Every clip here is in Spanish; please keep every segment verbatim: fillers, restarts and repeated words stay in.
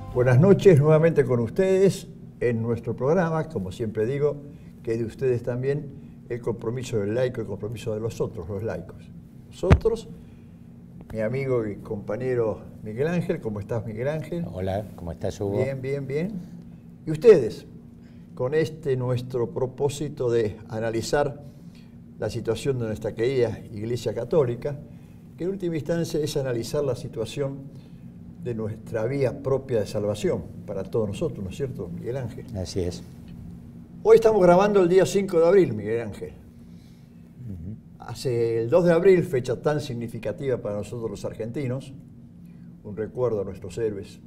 Buenas noches nuevamente con ustedes en nuestro programa, como siempre digo, que es de ustedes también el compromiso del laico, el compromiso de los otros, los laicos. Nosotros, mi amigo y compañero Miguel Ángel, ¿cómo estás, Miguel Ángel? Hola, ¿cómo estás, Hugo? Bien, bien, bien. Y ustedes, con este nuestro propósito de analizar la situación de nuestra querida Iglesia Católica, que en última instancia es analizar la situación de nuestra vía propia de salvación para todos nosotros, ¿no es cierto, Miguel Ángel? Así es. Hoy estamos grabando el día cinco de abril, Miguel Ángel. Uh-huh. Hace el dos de abril, fecha tan significativa para nosotros los argentinos, un recuerdo a nuestros héroes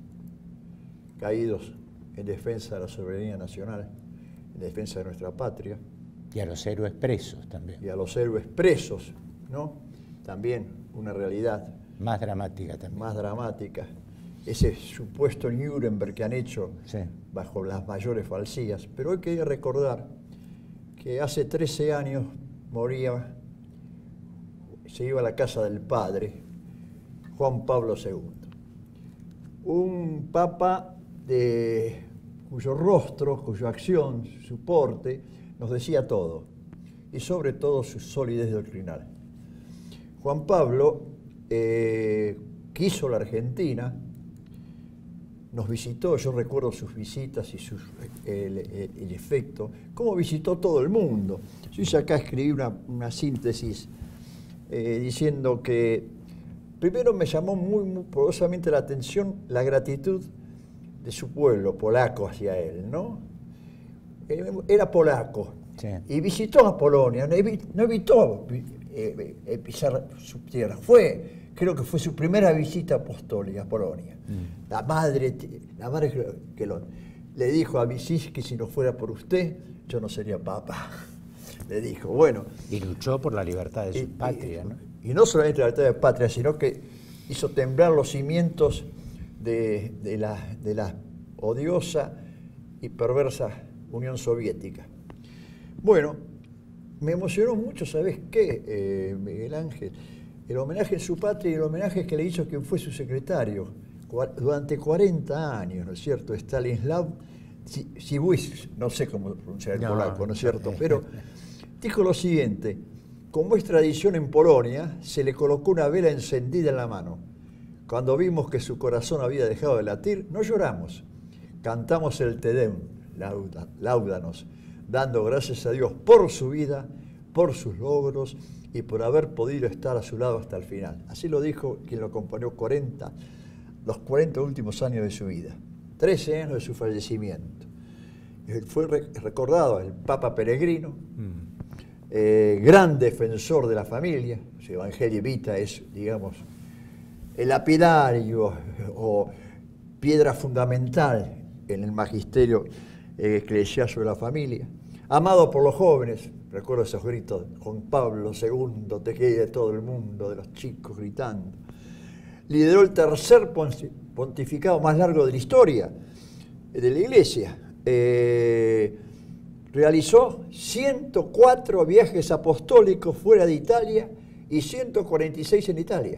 caídos en defensa de la soberanía nacional, en defensa de nuestra patria. Y a los héroes presos también. Y a los héroes presos, ¿no? También una realidad. Más dramática también. Más dramática. Ese supuesto Nuremberg que han hecho sí. bajo las mayores falsías. Pero hoy quería recordar que hace trece años moría, se iba a la casa del padre, Juan Pablo segundo. Un papa de, cuyo rostro, cuya acción, su porte, nos decía todo. Y sobre todo su solidez doctrinal. Juan Pablo eh, quiso la Argentina, nos visitó, yo recuerdo sus visitas y sus, el, el, el efecto, cómo visitó todo el mundo. Yo hice acá, escribí una, una síntesis eh, diciendo que primero me llamó muy, muy poderosamente la atención la gratitud de su pueblo polaco hacia él, ¿no? Era polaco sí. y visitó a Polonia, no evitó, no evitó eh, eh, pisar su tierra, fue... Creo que fue su primera visita apostólica a Polonia. Mm. La madre, la madre que lo, le dijo a Vicís que si no fuera por usted, yo no sería papa. Le dijo, bueno. Y luchó por la libertad de su y, patria, y, ¿no? Y no solamente la libertad de patria, sino que hizo temblar los cimientos de, de, la, de la odiosa y perversa Unión Soviética. Bueno, me emocionó mucho, ¿sabes qué, eh, Miguel Ángel? El homenaje en su patria y el homenaje que le hizo quien fue su secretario durante cuarenta años, ¿no es cierto? Stanislav Siwisz, no sé cómo pronunciar el no, polaco, ¿no es cierto? Pero dijo lo siguiente: como es tradición en Polonia, se le colocó una vela encendida en la mano. Cuando vimos que su corazón había dejado de latir, no lloramos. Cantamos el Te Deum, láudanos, dando gracias a Dios por su vida, por sus logros y por haber podido estar a su lado hasta el final. Así lo dijo quien lo acompañó cuarenta, los cuarenta últimos años de su vida, trece años de su fallecimiento. Fue recordado el Papa Peregrino, mm. eh, gran defensor de la familia. Su Evangelii Vitae es, digamos, el lapidario o piedra fundamental en el magisterio eh, eclesial sobre la familia. Amado por los jóvenes, recuerdo esos gritos, Juan Pablo segundo, te quiere todo el mundo, de los chicos gritando. Lideró el tercer pontificado más largo de la historia de la Iglesia. Eh, realizó ciento cuatro viajes apostólicos fuera de Italia y ciento cuarenta y seis en Italia.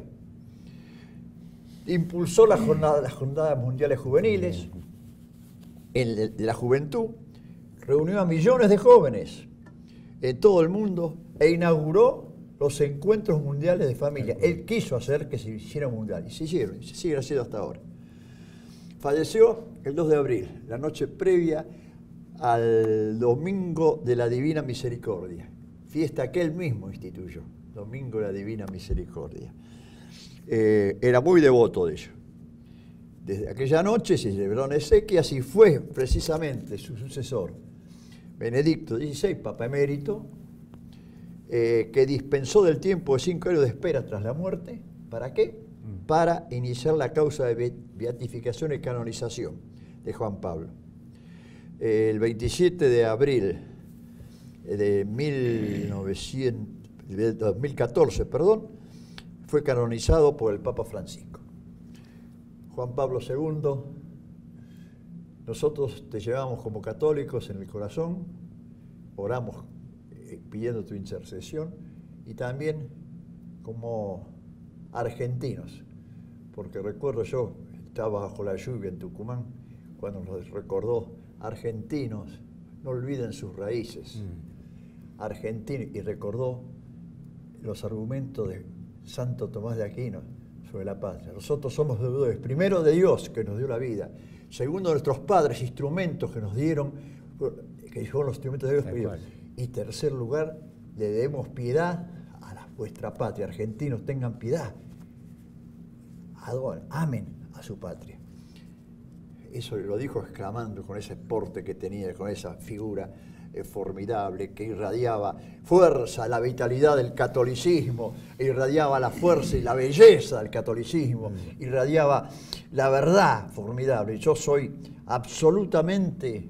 Impulsó la jornada, las jornadas mundiales juveniles, en la juventud, reunió a millones de jóvenes en todo el mundo e inauguró los encuentros mundiales de familia. Él quiso hacer que se hicieran mundiales y se hicieron, y se siguen haciendo hasta ahora. Falleció el dos de abril, la noche previa al Domingo de la Divina Misericordia, fiesta que él mismo instituyó, Domingo de la Divina Misericordia. Eh, era muy devoto de ello. Desde aquella noche se celebró en exequias y fue precisamente su sucesor, Benedicto dieciséis, Papa Emérito, eh, que dispensó del tiempo de cinco años de espera tras la muerte. ¿Para qué? Mm. Para iniciar la causa de beatificación y canonización de Juan Pablo. Eh, el veintisiete de abril de mil novecientos, de dos mil catorce, perdón, fue canonizado por el Papa Francisco. Juan Pablo segundo, nosotros te llevamos como católicos en el corazón, oramos eh, pidiendo tu intercesión, y también como argentinos, porque recuerdo yo estaba bajo la lluvia en Tucumán, cuando nos recordó: argentinos, no olviden sus raíces. Mm. Argentinos, y recordó los argumentos de Santo Tomás de Aquino sobre la patria. Nosotros somos deudores, primero de Dios, que nos dio la vida, segundo de nuestros padres, instrumentos que nos dieron, que fueron los instrumentos de Dios, y tercer lugar, le debemos piedad a la, vuestra patria. Argentinos, tengan piedad, adoren, amen a su patria. Eso lo dijo exclamando con ese porte que tenía, con esa figura eh, formidable que irradiaba fuerza, la vitalidad del catolicismo, irradiaba la fuerza y la belleza del catolicismo, irradiaba la verdad formidable. Yo soy absolutamente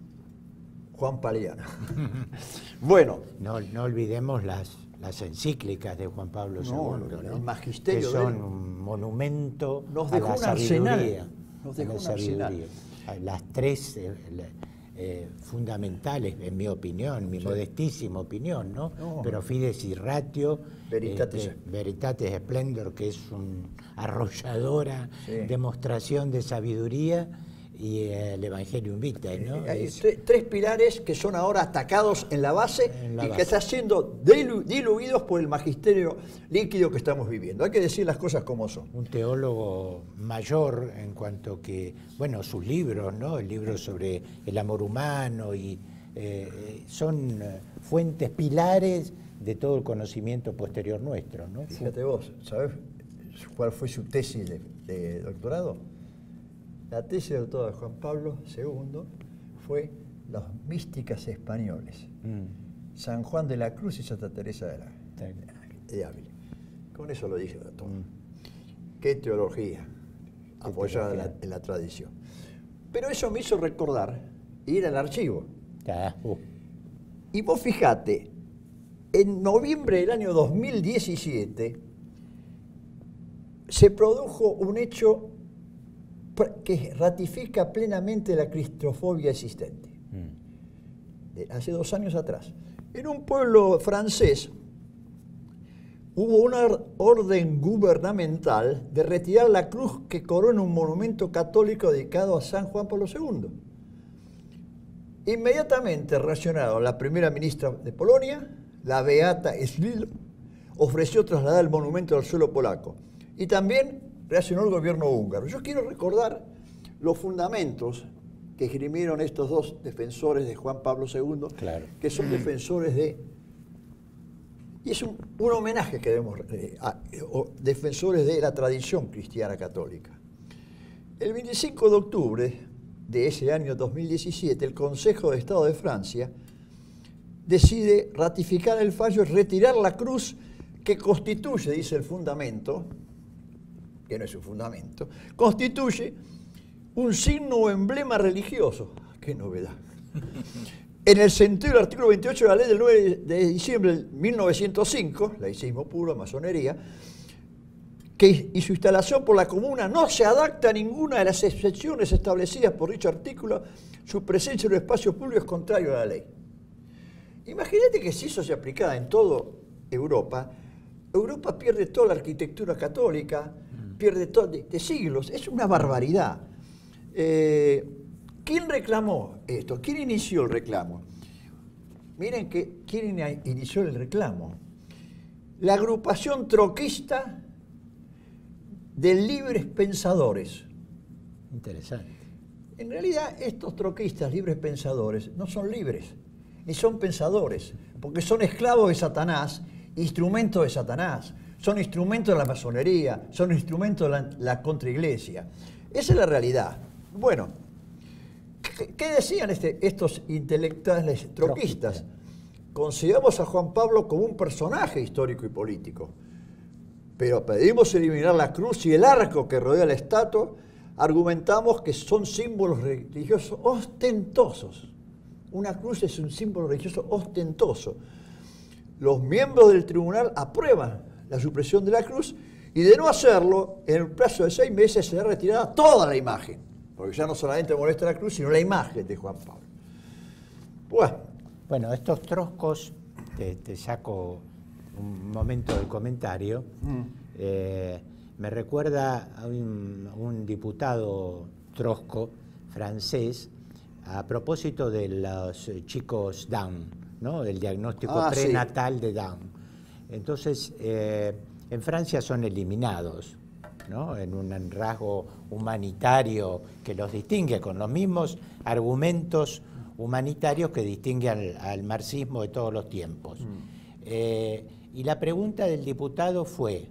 Juan Paliano. Bueno. No, no olvidemos las, las encíclicas de Juan Pablo segundo, ¿no? El magisterio que son de él. Un monumento Nos a dejó la un sabiduría. arsenal. Nos dejó a la un sabiduría. arsenal. Las tres eh, eh, fundamentales, en mi opinión, mi sí. modestísima opinión, ¿no? no. Pero Fides y Ratio, Veritatis, este, Veritatis Splendor, que es una arrolladora sí. demostración de sabiduría, y el Evangelium Vitae, ¿no? Hay es, tres, tres pilares que son ahora atacados en la base en la y base. que están siendo dilu, diluidos por el magisterio líquido que estamos viviendo. Hay que decir las cosas como son. Un teólogo mayor en cuanto que, bueno, sus libros, ¿no? El libro sobre el amor humano, y eh, son fuentes, pilares de todo el conocimiento posterior nuestro, ¿no? Fíjate vos, ¿sabés cuál fue su tesis de, de doctorado? La tesis de doctorado de Juan Pablo segundo fue las místicas españoles, mm. San Juan de la Cruz y Santa Teresa de, la, de Ávila. Con eso lo dije todo. Mm. Qué teología, Qué apoyada teología. En, la, en la tradición. Pero eso me hizo recordar ir al archivo. Ah, uh. Y vos fijate, en noviembre del año dos mil diecisiete se produjo un hecho que ratifica plenamente la cristofobia existente. Mm. De hace dos años atrás. En un pueblo francés hubo una orden gubernamental de retirar la cruz que corona un monumento católico dedicado a San Juan Pablo segundo. Inmediatamente reaccionaron la primera ministra de Polonia, la beata Szydło, ofreció trasladar el monumento al suelo polaco. Y también reaccionó el gobierno húngaro. Yo quiero recordar los fundamentos que esgrimieron estos dos defensores de Juan Pablo segundo, claro. que son defensores de... Y es un, un homenaje que debemos... Eh, a, o, defensores de la tradición cristiana católica. El veinticinco de octubre de ese año dos mil diecisiete, el Consejo de Estado de Francia decide ratificar el fallo y retirar la cruz que constituye, dice el fundamento, que no es un fundamento, constituye un signo o emblema religioso. ¡Qué novedad! En el sentido del artículo veintiocho de la ley del nueve de diciembre de mil novecientos cinco, laicismo puro, masonería, que, y su instalación por la comuna no se adapta a ninguna de las excepciones establecidas por dicho artículo, su presencia en el espacio público es contrario a la ley. Imagínate que si eso se aplicara en toda Europa, Europa pierde toda la arquitectura católica, pierde todo de, de siglos. Es una barbaridad. Eh, ¿Quién reclamó esto? ¿Quién inició el reclamo? Miren que quién inició el reclamo. La agrupación troquista de libres pensadores. Interesante. En realidad, estos troquistas libres pensadores no son libres, ni son pensadores, porque son esclavos de Satanás, instrumentos de Satanás. Son instrumentos de la masonería, son instrumentos de la, la contraiglesia. Esa es la realidad. Bueno, ¿qué, qué decían este, estos intelectuales troquistas? Consideramos a Juan Pablo como un personaje histórico y político, pero pedimos eliminar la cruz y el arco que rodea la estatua. Argumentamos que son símbolos religiosos ostentosos. Una cruz es un símbolo religioso ostentoso. Los miembros del tribunal aprueban la supresión de la cruz, y de no hacerlo, en el plazo de seis meses será retirada toda la imagen, porque ya no solamente molesta la cruz, sino la imagen de Juan Pablo. Bueno, bueno estos troscos, te, te saco un momento del comentario, mm. eh, me recuerda a un, un diputado trosco francés a propósito de los chicos Down, ¿no? El diagnóstico ah, prenatal sí. de Down. Entonces, eh, en Francia son eliminados, ¿no? En un rasgo humanitario que los distingue, con los mismos argumentos humanitarios que distinguen al, al marxismo de todos los tiempos. Mm. Eh, y la pregunta del diputado fue,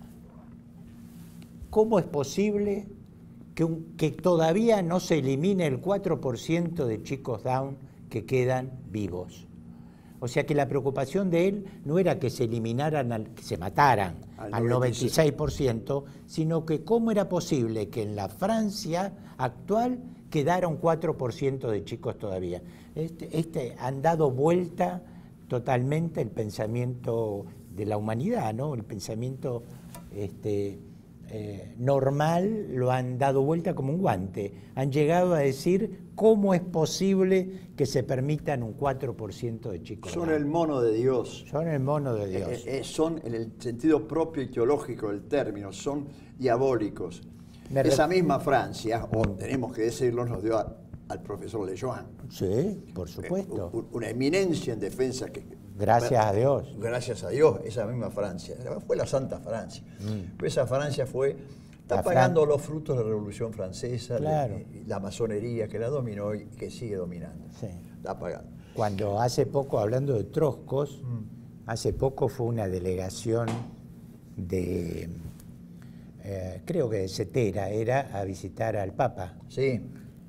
¿cómo es posible que, un, que todavía no se elimine el cuatro por ciento de chicos Down que quedan vivos? O sea que la preocupación de él no era que se eliminaran, al, que se mataran al, al noventa y seis por ciento, sino que cómo era posible que en la Francia actual quedara un cuatro por ciento de chicos todavía. Este, este han dado vuelta totalmente el pensamiento de la humanidad, ¿no? El pensamiento este, eh, normal lo han dado vuelta como un guante. Han llegado a decir cómo es posible que se permitan un cuatro por ciento de chicos. Son el mono de Dios. Son el mono de Dios. Eh, eh, son, en el sentido propio y teológico del término, son diabólicos. Me Esa misma Francia, o tenemos que decirlo, nos dio a, al profesor Lejoin. Sí, por supuesto. Eh, una eminencia en defensa que... Gracias a Dios. Gracias a Dios, esa misma Francia. Fue la Santa Francia. Mm. Pero esa Francia fue... Está la pagando Fran... los frutos de la Revolución Francesa, claro. la, la masonería que la dominó y que sigue dominando. Sí. Está pagando. Cuando hace poco, hablando de troscos, mm. hace poco fue una delegación de... Eh, creo que de Cetera, era a visitar al Papa. Sí.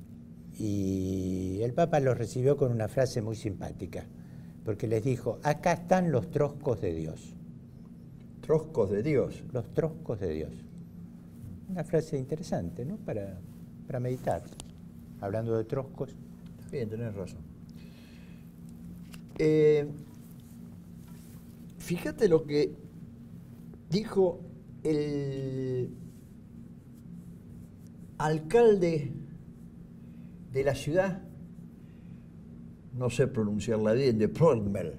Y el Papa los recibió con una frase muy simpática, porque les dijo, acá están los troscos de Dios. ¿Troscos de Dios? Los troscos de Dios. Una frase interesante, ¿no? Para, para meditar. Hablando de troscos. Bien, tenés razón. Eh, fíjate lo que dijo el alcalde de la ciudad, no sé pronunciarla bien, de Proermel.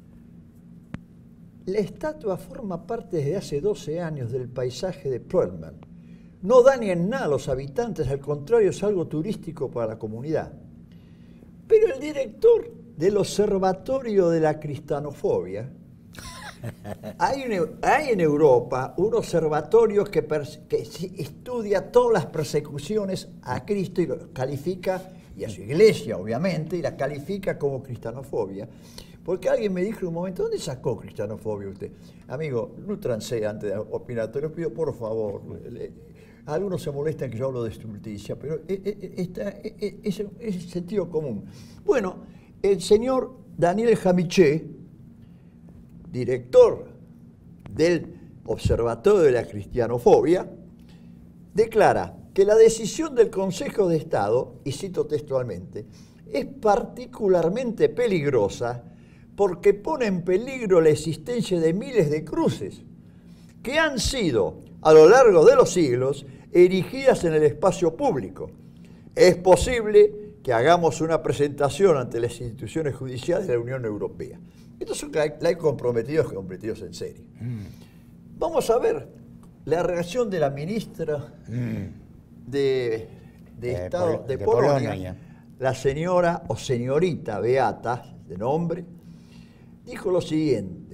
La estatua forma parte desde hace doce años del paisaje de Proermel. No daña en nada a los habitantes, al contrario, es algo turístico para la comunidad. Pero el director del Observatorio de la Cristianofobia, hay, un, hay en Europa un observatorio que, que estudia todas las persecuciones a Cristo y lo califica, y a su iglesia obviamente, y la califica como cristianofobia. Porque alguien me dijo en un momento, ¿dónde sacó cristianofobia usted? Amigo, no transé antes de opinar, te lo pido por favor. Algunos se molestan que yo hablo de estulticia, pero es el sentido común. Bueno, el señor Daniel Jamichet, director del Observatorio de la Cristianofobia, declara que la decisión del Consejo de Estado, y cito textualmente, es particularmente peligrosa porque pone en peligro la existencia de miles de cruces que han sido, a lo largo de los siglos, erigidas en el espacio público. Es posible que hagamos una presentación ante las instituciones judiciales de la Unión Europea. Estos son hay comprometidos, comprometidos en serio. Mm. Vamos a ver la reacción de la ministra mm. de, de eh, Estado Pol de, de Polonia, Polonia, la señora o señorita Beata, de nombre, dijo lo siguiente.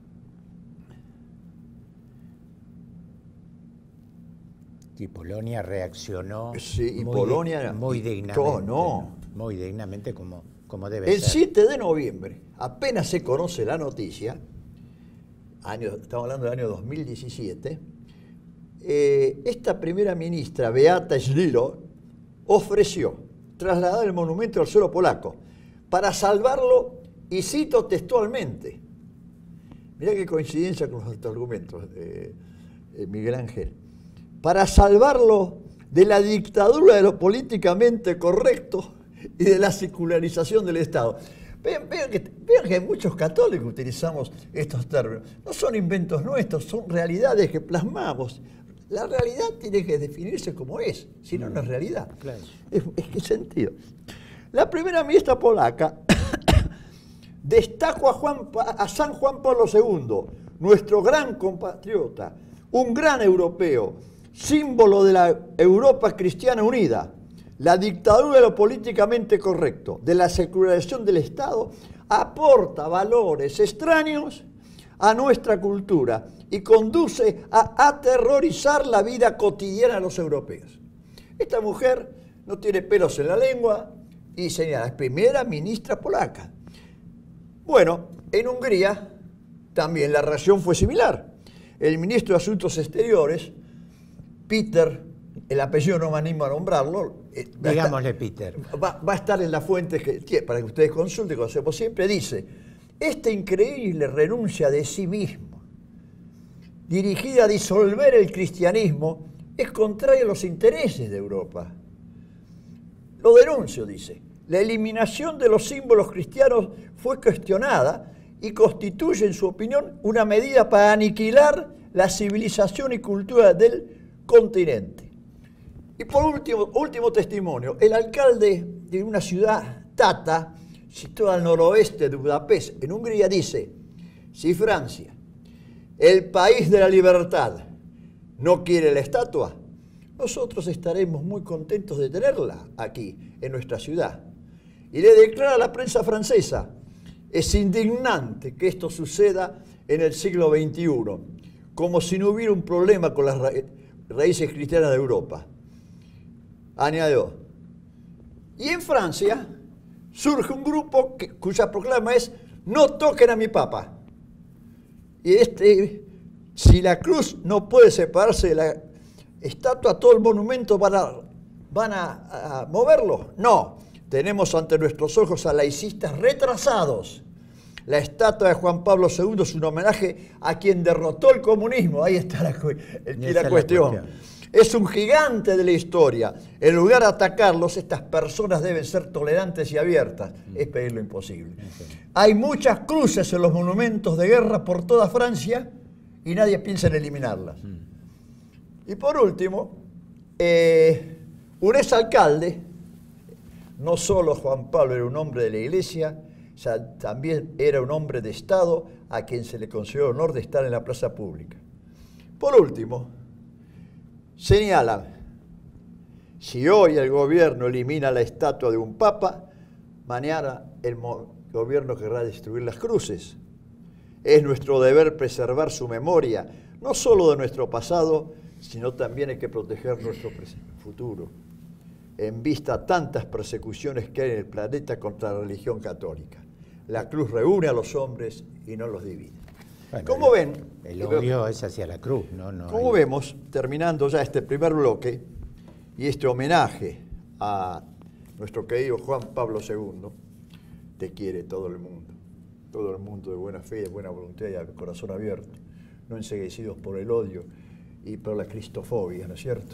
Y Polonia reaccionó sí, y muy, Polonia, muy dignamente. Todo, no. Muy dignamente como, como debe El ser. El siete de noviembre, apenas se conoce la noticia, año, estamos hablando del año dos mil diecisiete, eh, esta primera ministra, Beata Szydło, ofreció trasladar el monumento al suelo polaco para salvarlo, y cito textualmente. Mirá qué coincidencia con los argumentos, eh, eh, Miguel Ángel. Para salvarlo de la dictadura de lo políticamente correcto y de la secularización del Estado. Vean, vean, que, vean que muchos católicos utilizamos estos términos. No son inventos nuestros, son realidades que plasmamos. La realidad tiene que definirse como es, si no, no es realidad. Claro. Es, es qué sentido. La primera ministra polaca destacó a, Juan, a San Juan Pablo segundo, nuestro gran compatriota, un gran europeo, símbolo de la Europa cristiana unida, la dictadura de lo políticamente correcto, de la secularización del Estado, aporta valores extraños a nuestra cultura y conduce a aterrorizar la vida cotidiana de los europeos. Esta mujer no tiene pelos en la lengua y señala, es primera ministra polaca. Bueno, en Hungría también la reacción fue similar. El ministro de Asuntos Exteriores, Peter, el apellido no me animo a nombrarlo. Eh, Digámosle estar, Peter. Va, va a estar en la fuente que, para que ustedes consulten, como hacemos siempre, dice, esta increíble renuncia de sí mismo, dirigida a disolver el cristianismo, es contraria a los intereses de Europa. Lo denuncio, dice. La eliminación de los símbolos cristianos fue cuestionada y constituye, en su opinión, una medida para aniquilar la civilización y cultura del continente. Y por último, último testimonio, el alcalde de una ciudad, Tata, situada al noroeste de Budapest, en Hungría, dice, si Francia, el país de la libertad, no quiere la estatua, nosotros estaremos muy contentos de tenerla aquí, en nuestra ciudad. Y le declara a la prensa francesa, es indignante que esto suceda en el siglo veintiuno, como si no hubiera un problema con las ra raíces cristianas de Europa. Añadió, y en Francia surge un grupo que, cuya proclama es, no toquen a mi papa. Y este, si la cruz no puede separarse de la estatua, todo el monumento van a, van a, a moverlo. No, tenemos ante nuestros ojos a laicistas retrasados. La estatua de Juan Pablo segundo es un homenaje a quien derrotó el comunismo. Ahí está la, el, la, cuestión. la cuestión. Es un gigante de la historia. En lugar de atacarlos, estas personas deben ser tolerantes y abiertas. Mm. Es pedir lo imposible. Okay. Hay muchas cruces en los monumentos de guerra por toda Francia y nadie piensa en eliminarlas. Mm. Y por último, eh, un exalcalde, no solo Juan Pablo era un hombre de la iglesia, ya también era un hombre de Estado a quien se le concedió el honor de estar en la plaza pública. Por último, señalan, si hoy el gobierno elimina la estatua de un papa, mañana el gobierno querrá destruir las cruces. Es nuestro deber preservar su memoria, no solo de nuestro pasado, sino también hay que proteger nuestro futuro, en vista a tantas persecuciones que hay en el planeta contra la religión católica. La cruz reúne a los hombres y no los divide. Bueno, como ven, el odio es hacia la cruz, ¿no? no como hay... vemos, terminando ya este primer bloque y este homenaje a nuestro querido Juan Pablo segundo, te quiere todo el mundo, todo el mundo de buena fe, de buena voluntad y de corazón abierto, no enceguecidos por el odio y por la cristofobia, ¿no es cierto?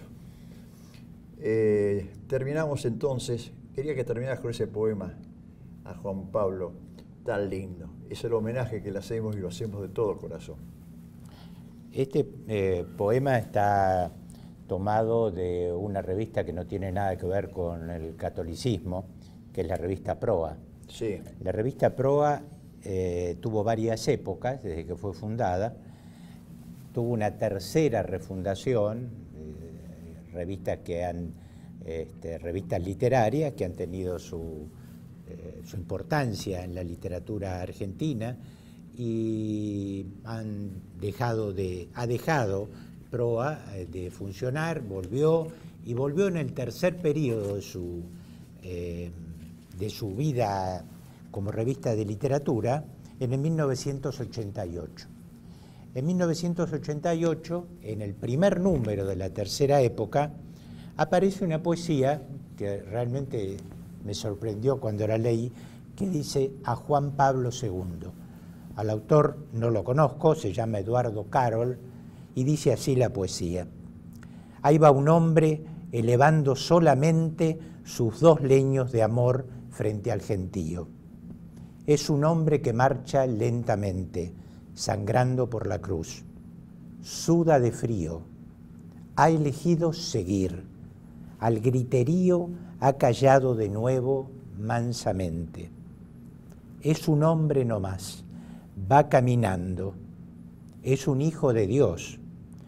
Eh, terminamos entonces, quería que terminaras con ese poema a Juan Pablo tan lindo. Es el homenaje que le hacemos y lo hacemos de todo corazón. Este eh, poema está tomado de una revista que no tiene nada que ver con el catolicismo, que es la revista Proa. Sí. La revista Proa eh, tuvo varias épocas desde que fue fundada. Tuvo una tercera refundación, eh, revistas que han, este, revistas literarias que han tenido su, eh, su importancia en la literatura argentina y han dejado de, ha dejado Proa de funcionar, volvió y volvió en el tercer periodo de su, eh, de su vida como revista de literatura en el mil novecientos ochenta y ocho. En mil novecientos ochenta y ocho, en el primer número de la tercera época, aparece una poesía que realmente me sorprendió cuando la leí, que dice a Juan Pablo segundo. Al autor no lo conozco, se llama Eduardo Carol, y dice así la poesía. Ahí va un hombre elevando solamente sus dos leños de amor frente al gentío. Es un hombre que marcha lentamente, sangrando por la cruz. Suda de frío. Ha elegido seguir. Al griterío ha callado de nuevo mansamente. Es un hombre no más. Va caminando. Es un hijo de Dios.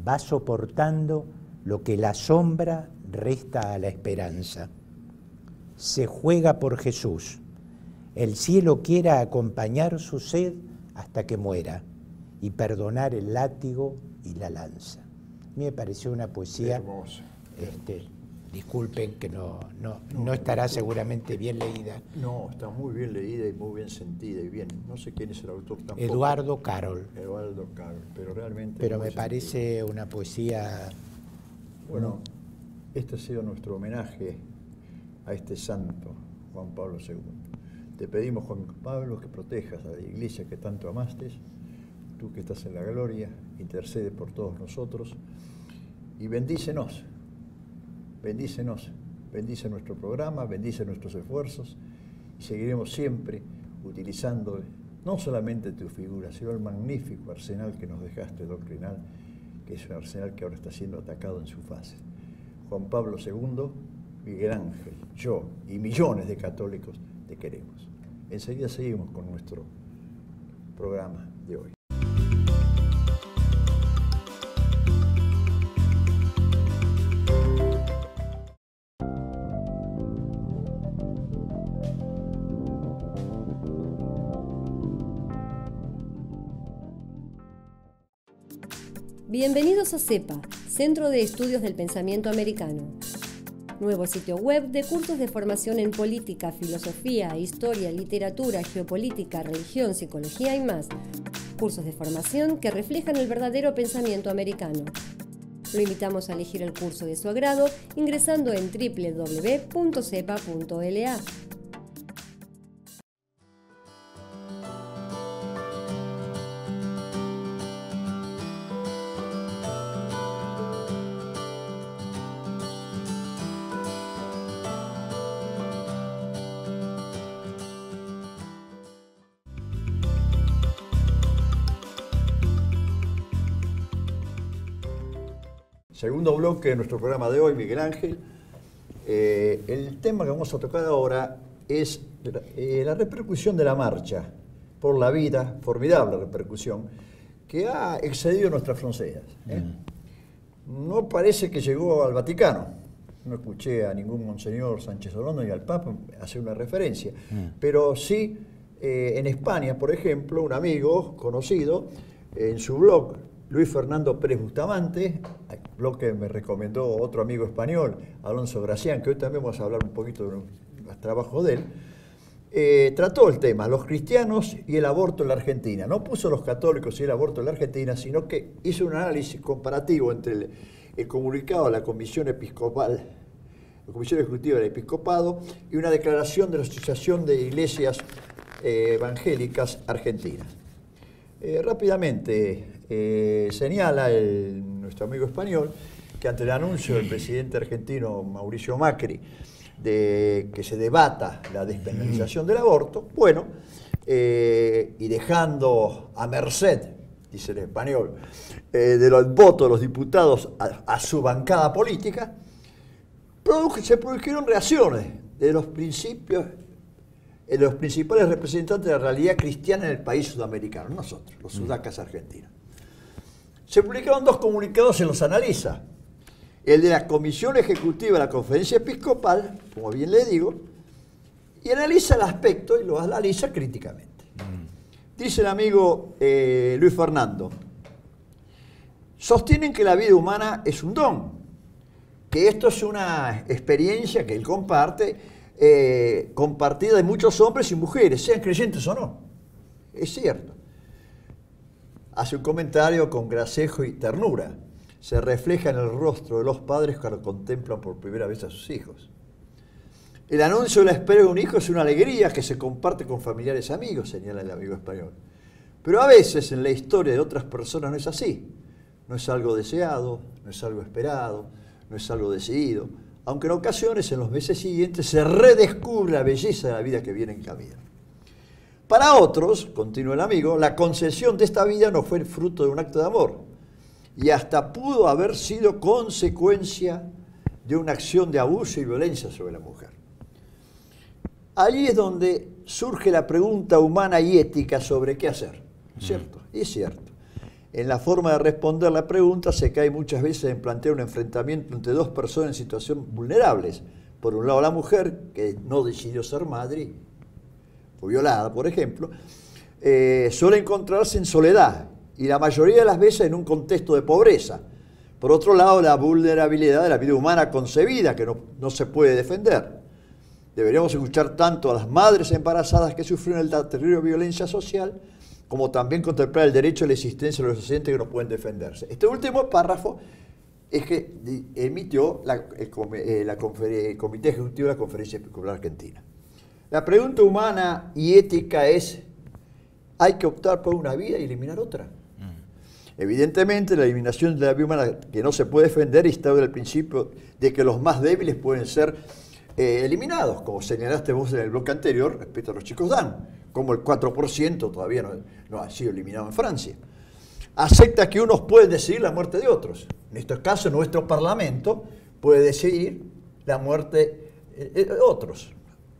va soportando lo que la sombra resta a la esperanza. Se juega por Jesús. El cielo quiera acompañar su sed hasta que muera y perdonar el látigo y la lanza. A mí me pareció una poesía, hermosa. Este, disculpen que no, no, no estará seguramente bien leída. No, está muy bien leída y muy bien sentida y bien. No sé quién es el autor tampoco. Eduardo Carol. Eduardo Carol, pero realmente... Pero me parece sentido. Una poesía... Bueno, este ha sido nuestro homenaje a este santo, Juan Pablo segundo. Te pedimos, Juan Pablo, que protejas a la iglesia que tanto amaste, tú que estás en la gloria, intercede por todos nosotros y bendícenos, bendícenos, bendice nuestro programa, bendice nuestros esfuerzos y seguiremos siempre utilizando no solamente tu figura, sino el magnífico arsenal que nos dejaste doctrinal, que es un arsenal que ahora está siendo atacado en su fase. Juan Pablo segundo, Miguel Ángel, yo y millones de católicos te queremos. Enseguida seguimos con nuestro programa de hoy. Bienvenidos a CEPA, Centro de Estudios del Pensamiento Americano. Nuevo sitio web de cursos de formación en política, filosofía, historia, literatura, geopolítica, religión, psicología y más. Cursos de formación que reflejan el verdadero pensamiento americano. Lo invitamos a elegir el curso de su agrado ingresando en doble u doble u doble u punto cepa punto l a. Segundo bloque de nuestro programa de hoy, Miguel Ángel. Eh, el tema que vamos a tocar ahora es eh, la repercusión de la marcha por la vida, formidable repercusión, que ha excedido nuestras fronteras. ¿eh? Mm. No parece que llegó al Vaticano. No escuché a ningún monseñor Sánchez Olondo ni al Papa hacer una referencia. Mm. Pero sí, eh, en España, por ejemplo, un amigo conocido, eh, en su blog, Luis Fernando Pérez Bustamante, blog que me recomendó otro amigo español, Alonso Gracián, que hoy también vamos a hablar un poquito de los trabajos de él, eh, trató el tema, los cristianos y el aborto en la Argentina. No puso los católicos y el aborto en la Argentina, sino que hizo un análisis comparativo entre el, el comunicado de la Comisión Episcopal, la Comisión Ejecutiva del Episcopado, y una declaración de la Asociación de Iglesias eh, Evangélicas Argentinas. Eh, rápidamente, eh, señala el, nuestro amigo español que ante el anuncio del presidente argentino Mauricio Macri de que se debata la despenalización del aborto, bueno, eh, y dejando a merced, dice el español, eh, de los votos de los diputados a, a su bancada política, produjo, se produjeron reacciones de los principios de los principales representantes de la realidad cristiana en el país sudamericano, nosotros, los sudacas argentinos. Se publicaron dos comunicados en los Analiza, el de la Comisión Ejecutiva de la Conferencia Episcopal, como bien le digo, y analiza el aspecto y lo analiza críticamente. Mm. Dice el amigo eh, Luis Fernando, sostienen que la vida humana es un don, que esto es una experiencia que él comparte, Eh, compartida de muchos hombres y mujeres, sean creyentes o no. Es cierto. Hace un comentario con gracejo y ternura. Se refleja en el rostro de los padres cuando contemplan por primera vez a sus hijos. El anuncio de la espera de un hijo es una alegría que se comparte con familiares y amigos, señala el amigo español. Pero a veces en la historia de otras personas no es así. No es algo deseado, no es algo esperado, no es algo decidido, aunque en ocasiones, en los meses siguientes, se redescubre la belleza de la vida que viene en camino. Para otros, continúa el amigo, la concesión de esta vida no fue el fruto de un acto de amor, y hasta pudo haber sido consecuencia de una acción de abuso y violencia sobre la mujer. Allí es donde surge la pregunta humana y ética sobre qué hacer, ¿cierto? Y es cierto. en la forma de responder la pregunta se cae muchas veces en plantear un enfrentamiento entre dos personas en situaciones vulnerables. Por un lado la mujer, que no decidió ser madre, fue violada, por ejemplo, eh, suele encontrarse en soledad y la mayoría de las veces en un contexto de pobreza. Por otro lado, la vulnerabilidad de la vida humana concebida, que no, no se puede defender. Deberíamos escuchar tanto a las madres embarazadas que sufrieron la terrible violencia social, como también contemplar el derecho a la existencia de los pacientes que no pueden defenderse. Este último párrafo es que emitió la, el, eh, la el Comité Ejecutivo de la Conferencia Episcopal Argentina. La pregunta humana y ética es, ¿hay que optar por una vida y eliminar otra? Mm. Evidentemente, la eliminación de la vida humana que no se puede defender instaura el principio de que los más débiles pueden ser eh, eliminados, como señalaste vos en el bloque anterior respecto a los chicos Dan, como el cuatro por ciento todavía no, no ha sido eliminado en Francia. Acepta que unos pueden decidir la muerte de otros. En este caso, nuestro Parlamento puede decidir la muerte de otros.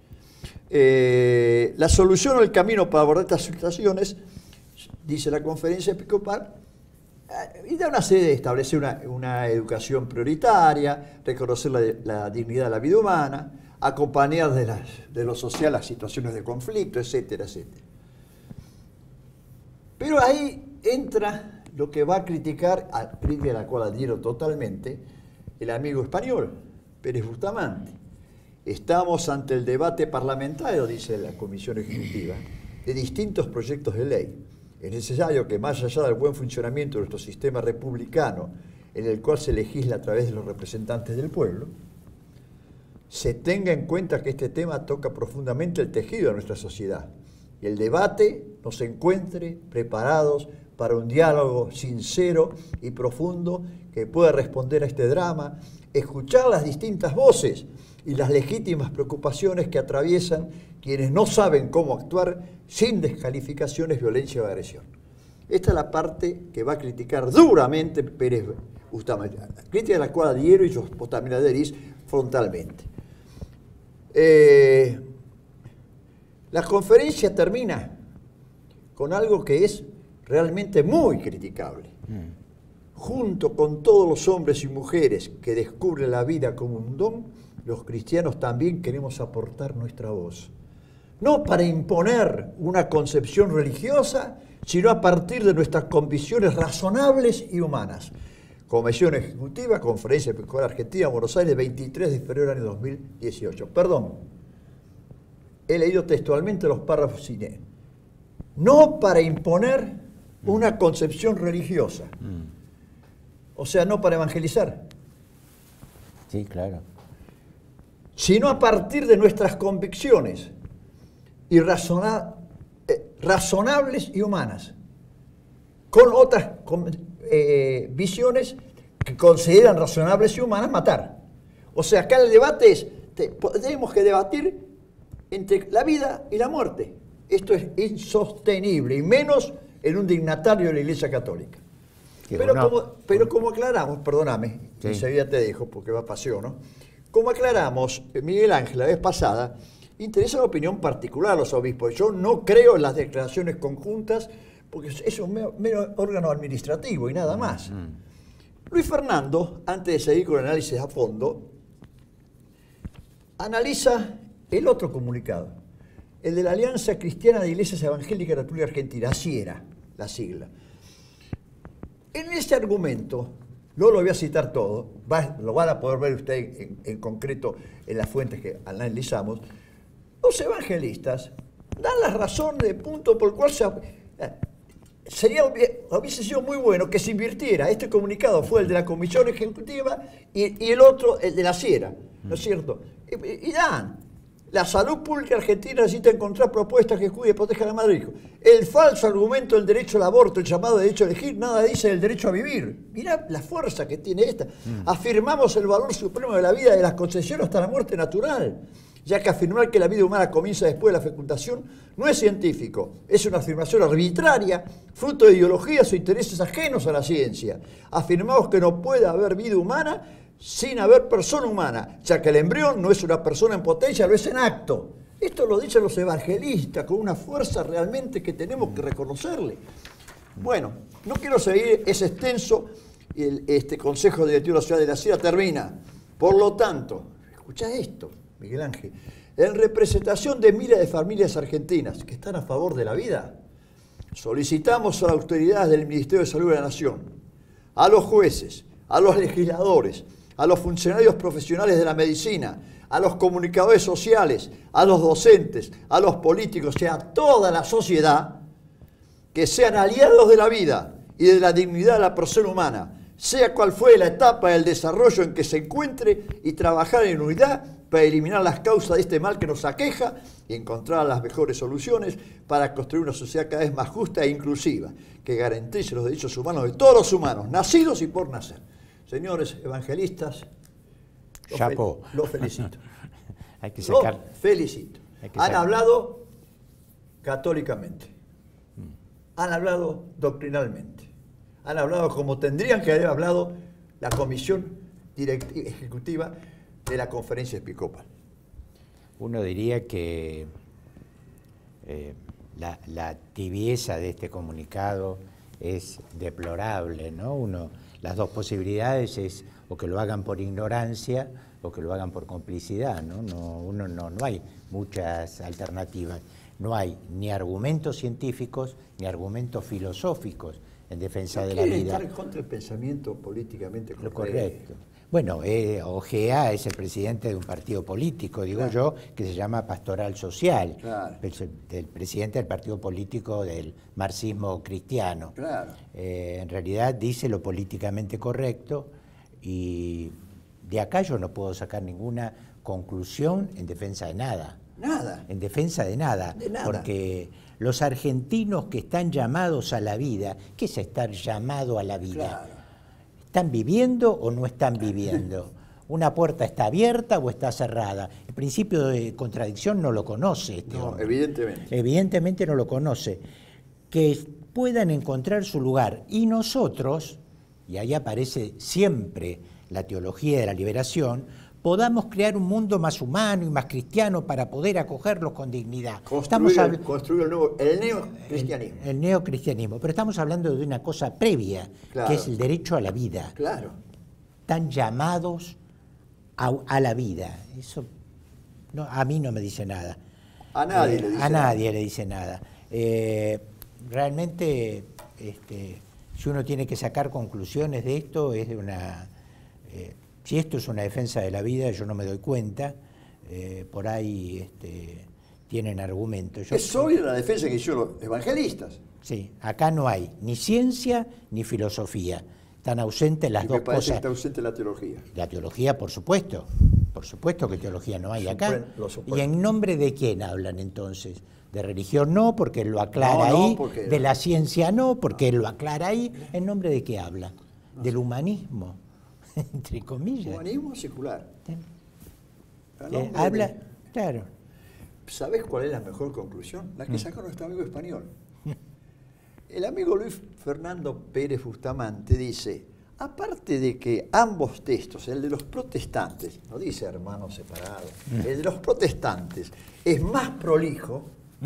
Eh, la solución o el camino para abordar estas situaciones, dice la Conferencia Episcopal, eh, y da una serie de establecer una, una educación prioritaria, reconocer la, la dignidad de la vida humana, acompañar de, las, de lo social las situaciones de conflicto, etcétera, etcétera. Pero ahí entra lo que va a criticar, a crítica a la cual adhiero totalmente, el amigo español, Pérez Bustamante. Estamos ante el debate parlamentario, dice la Comisión Ejecutiva, de distintos proyectos de ley. Es necesario que, más allá del buen funcionamiento de nuestro sistema republicano, en el cual se legisla a través de los representantes del pueblo, se tenga en cuenta que este tema toca profundamente el tejido de nuestra sociedad y el debate nos encuentre preparados para un diálogo sincero y profundo que pueda responder a este drama, escuchar las distintas voces y las legítimas preocupaciones que atraviesan quienes no saben cómo actuar sin descalificaciones, violencia o agresión. Esta es la parte que va a criticar duramente Pérez Bustamante, crítica a la cual adhiero y yo, vos también adherís frontalmente. Eh, la conferencia termina con algo que es realmente muy criticable. Mm. Junto con todos los hombres y mujeres que descubren la vida como un don, los cristianos también queremos aportar nuestra voz. No para imponer una concepción religiosa, sino a partir de nuestras convicciones razonables y humanas. Comisión Ejecutiva, Conferencia Episcopal Argentina, Buenos Aires, veintitrés de febrero del año dos mil dieciocho. Perdón, he leído textualmente los párrafos sin E. No para imponer una concepción religiosa. O sea, no para evangelizar. Sí, claro. Sino a partir de nuestras convicciones y razona, eh, razonables y humanas, con otras con, eh, visiones que consideran razonables y humanas matar. O sea, acá el debate es, te, tenemos que debatir entre la vida y la muerte. Esto es insostenible, y menos en un dignatario de la Iglesia Católica. Pero, no, como, pero como aclaramos, perdóname, sí. Enseguida te dejo porque va pasión, ¿no? Como aclaramos, Miguel Ángel, la vez pasada, interesa la opinión particular de los obispos. Yo no creo en las declaraciones conjuntas porque es un mero, mero órgano administrativo y nada más. Mm. Luis Fernando, antes de seguir con el análisis a fondo, analiza el otro comunicado, el de la Alianza Cristiana de Iglesias Evangélicas de la República Argentina, así era la sigla. En ese argumento, no lo voy a citar todo, va, lo van a poder ver ustedes en, en concreto en las fuentes que analizamos, los evangelistas dan la razón de punto por el cual se, eh, sería, hubiese sido muy bueno que se invirtiera. Este comunicado fue el de la Comisión Ejecutiva y, y el otro el de la Sierra, ¿no es cierto? Y, y dan, la salud pública argentina necesita encontrar propuestas que cuiden y protejan a la madre e hijo. El falso argumento del derecho al aborto, el llamado derecho a elegir, nada dice del derecho a vivir. Mirá la fuerza que tiene esta. Mm. Afirmamos el valor supremo de la vida y de las concesiones hasta la muerte natural, ya que afirmar que la vida humana comienza después de la fecundación no es científico, es una afirmación arbitraria, fruto de ideologías o intereses ajenos a la ciencia. Afirmamos que no puede haber vida humana sin haber persona humana, ya que el embrión no es una persona en potencia, lo es en acto. Esto lo dicen los evangelistas con una fuerza realmente que tenemos que reconocerle. Bueno, no quiero seguir, es extenso, el, este Consejo Directivo de la Ciudad de la Sierra termina. Por lo tanto, escuchá esto, Miguel Ángel, en representación de miles de familias argentinas que están a favor de la vida, solicitamos a las autoridades del Ministerio de Salud de la Nación, a los jueces, a los legisladores, a los funcionarios profesionales de la medicina, a los comunicadores sociales, a los docentes, a los políticos y a toda la sociedad que sean aliados de la vida y de la dignidad de la persona humana, sea cual fuere la etapa del desarrollo en que se encuentre, y trabajar en unidad para eliminar las causas de este mal que nos aqueja y encontrar las mejores soluciones para construir una sociedad cada vez más justa e inclusiva, que garantice los derechos humanos de todos los humanos, nacidos y por nacer. Señores evangelistas, los, fel los felicito. Hay que sacar, los felicito. Hay que Han sacar. hablado católicamente, mm. han hablado doctrinalmente, han hablado como tendrían que haber hablado la comisión ejecutiva de la conferencia episcopal. Uno diría que eh, la, la tibieza de este comunicado es deplorable, ¿no? Uno, las dos posibilidades es o que lo hagan por ignorancia o que lo hagan por complicidad, ¿no? No, uno, no, no hay muchas alternativas. No hay ni argumentos científicos ni argumentos filosóficos en defensa de la vida. Estar contra el pensamiento políticamente correcto. Lo correcto. Bueno, eh, Ojea es el presidente de un partido político, digo claro. yo, que se llama Pastoral Social, claro. el, el presidente del partido político del marxismo cristiano. Claro. Eh, en realidad dice lo políticamente correcto y de acá yo no puedo sacar ninguna conclusión en defensa de nada. Nada. En defensa de nada. De nada. Porque los argentinos que están llamados a la vida, ¿qué es estar llamado a la vida? Claro. ¿Están viviendo o no están viviendo? ¿Una puerta está abierta o está cerrada? El principio de contradicción no lo conoce este no, hombre. Evidentemente. Evidentemente no lo conoce. Que puedan encontrar su lugar. Y nosotros, y ahí aparece siempre la teología de la liberación, podamos crear un mundo más humano y más cristiano para poder acogerlos con dignidad. Construir, el, construir el, nuevo, el neocristianismo. El, el neocristianismo, pero estamos hablando de una cosa previa, claro. que es el derecho a la vida. Claro. Están llamados a, a la vida. Eso no, a mí no me dice nada. A nadie eh, le dice A nada. nadie le dice nada. Eh, realmente, este, si uno tiene que sacar conclusiones de esto, es de una... Eh, Si esto es una defensa de la vida, yo no me doy cuenta, eh, por ahí este, tienen argumentos. Yo, es obvio la defensa que hicieron los evangelistas. Sí, acá no hay ni ciencia ni filosofía, están ausentes las y dos me parece cosas. Que está ausente la teología. La teología, por supuesto, por supuesto que teología no hay acá. Supren, ¿Y en nombre de quién hablan entonces? De religión no, porque él lo aclara no, no, ahí, porque... de la ciencia no, porque él lo aclara ahí. ¿En nombre de qué habla? No Del sé. humanismo. Entre comillas. Humanismo secular. Eh, habla, claro. ¿Sabés cuál es la mejor conclusión? La que mm. sacó nuestro amigo español. El amigo Luis Fernando Pérez Bustamante dice, aparte de que ambos textos, el de los protestantes, no dice hermanos separados, mm. el de los protestantes es más prolijo,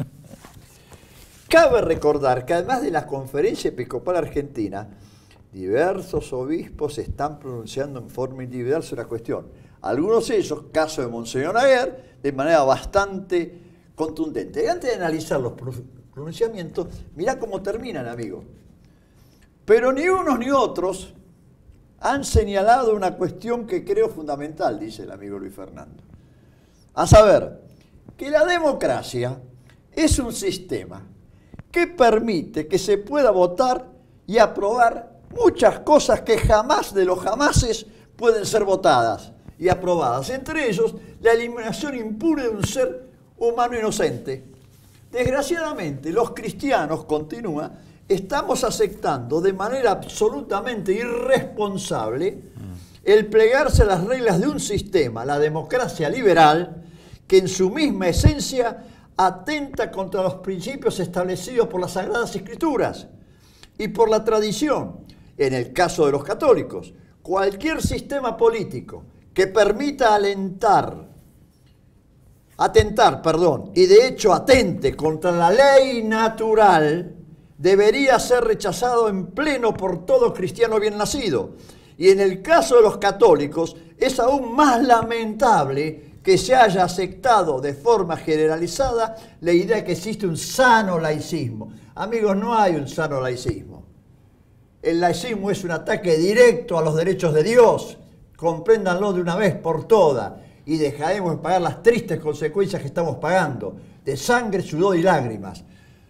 cabe recordar que además de la Conferencia Episcopal Argentina, diversos obispos se están pronunciando en forma individual sobre la cuestión. Algunos de ellos, caso de Monseñor Aguer, de manera bastante contundente. Y antes de analizar los pronunciamientos, mirá cómo terminan, amigo. Pero ni unos ni otros han señalado una cuestión que creo fundamental, dice el amigo Luis Fernando. A saber, que la democracia es un sistema que permite que se pueda votar y aprobar muchas cosas que jamás de los jamases pueden ser votadas y aprobadas. Entre ellos, la eliminación impune de un ser humano inocente. Desgraciadamente, los cristianos, continúa, estamos aceptando de manera absolutamente irresponsable el plegarse a las reglas de un sistema, la democracia liberal, que en su misma esencia atenta contra los principios establecidos por las Sagradas Escrituras y por la tradición. En el caso de los católicos, cualquier sistema político que permita alentar, atentar, perdón, y de hecho atente contra la ley natural debería ser rechazado en pleno por todo cristiano bien nacido. Y en el caso de los católicos, es aún más lamentable que se haya aceptado de forma generalizada la idea de que existe un sano laicismo. Amigos, no hay un sano laicismo. El laicismo es un ataque directo a los derechos de Dios. Compréndanlo de una vez por todas y dejaremos de pagar las tristes consecuencias que estamos pagando, de sangre, sudor y lágrimas.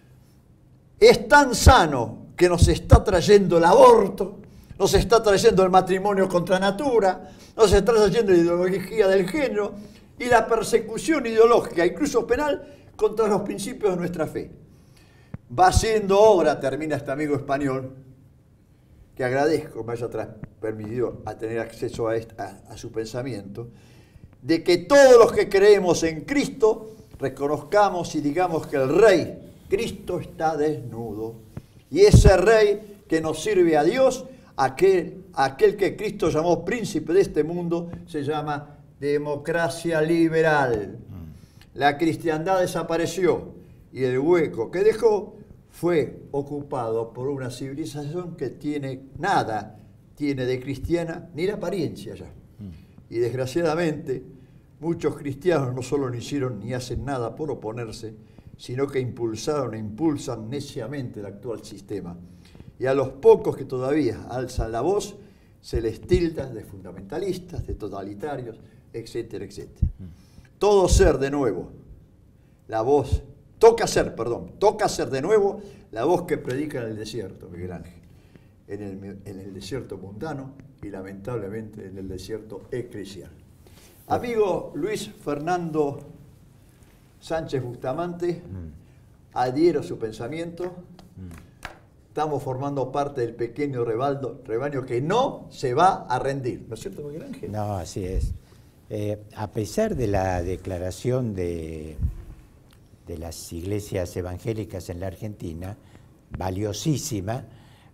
Es tan sano que nos está trayendo el aborto, nos está trayendo el matrimonio contra natura, nos está trayendo la ideología del género y la persecución ideológica, incluso penal, contra los principios de nuestra fe. Va siendo hora, termina este amigo español, que agradezco me haya permitido a tener acceso a, esta, a, a su pensamiento, de que todos los que creemos en Cristo reconozcamos y digamos que el Rey, Cristo, está desnudo. Y ese Rey que nos sirve a Dios, aquel, aquel que Cristo llamó príncipe de este mundo, se llama democracia liberal. La cristiandad desapareció y el hueco que dejó fue ocupado por una civilización que tiene nada, tiene de cristiana ni la apariencia ya. Y desgraciadamente muchos cristianos no solo no hicieron ni hacen nada por oponerse, sino que impulsaron e impulsan neciamente el actual sistema. Y a los pocos que todavía alzan la voz, se les tilda de fundamentalistas, de totalitarios, etcétera, etcétera. Todo ser de nuevo, la voz, toca ser, perdón, toca ser de nuevo la voz que predica en el desierto, Miguel Ángel, en el, en el desierto mundano y lamentablemente en el desierto eclesial. Amigo Luis Fernando Sánchez Bustamante, mm. adhiero a su pensamiento. Mm. Estamos formando parte del pequeño rebaldo, rebaño que no se va a rendir. ¿No es cierto, Miguel Ángel? No, así es. Eh, a pesar de la declaración de, de las iglesias evangélicas en la Argentina, valiosísima,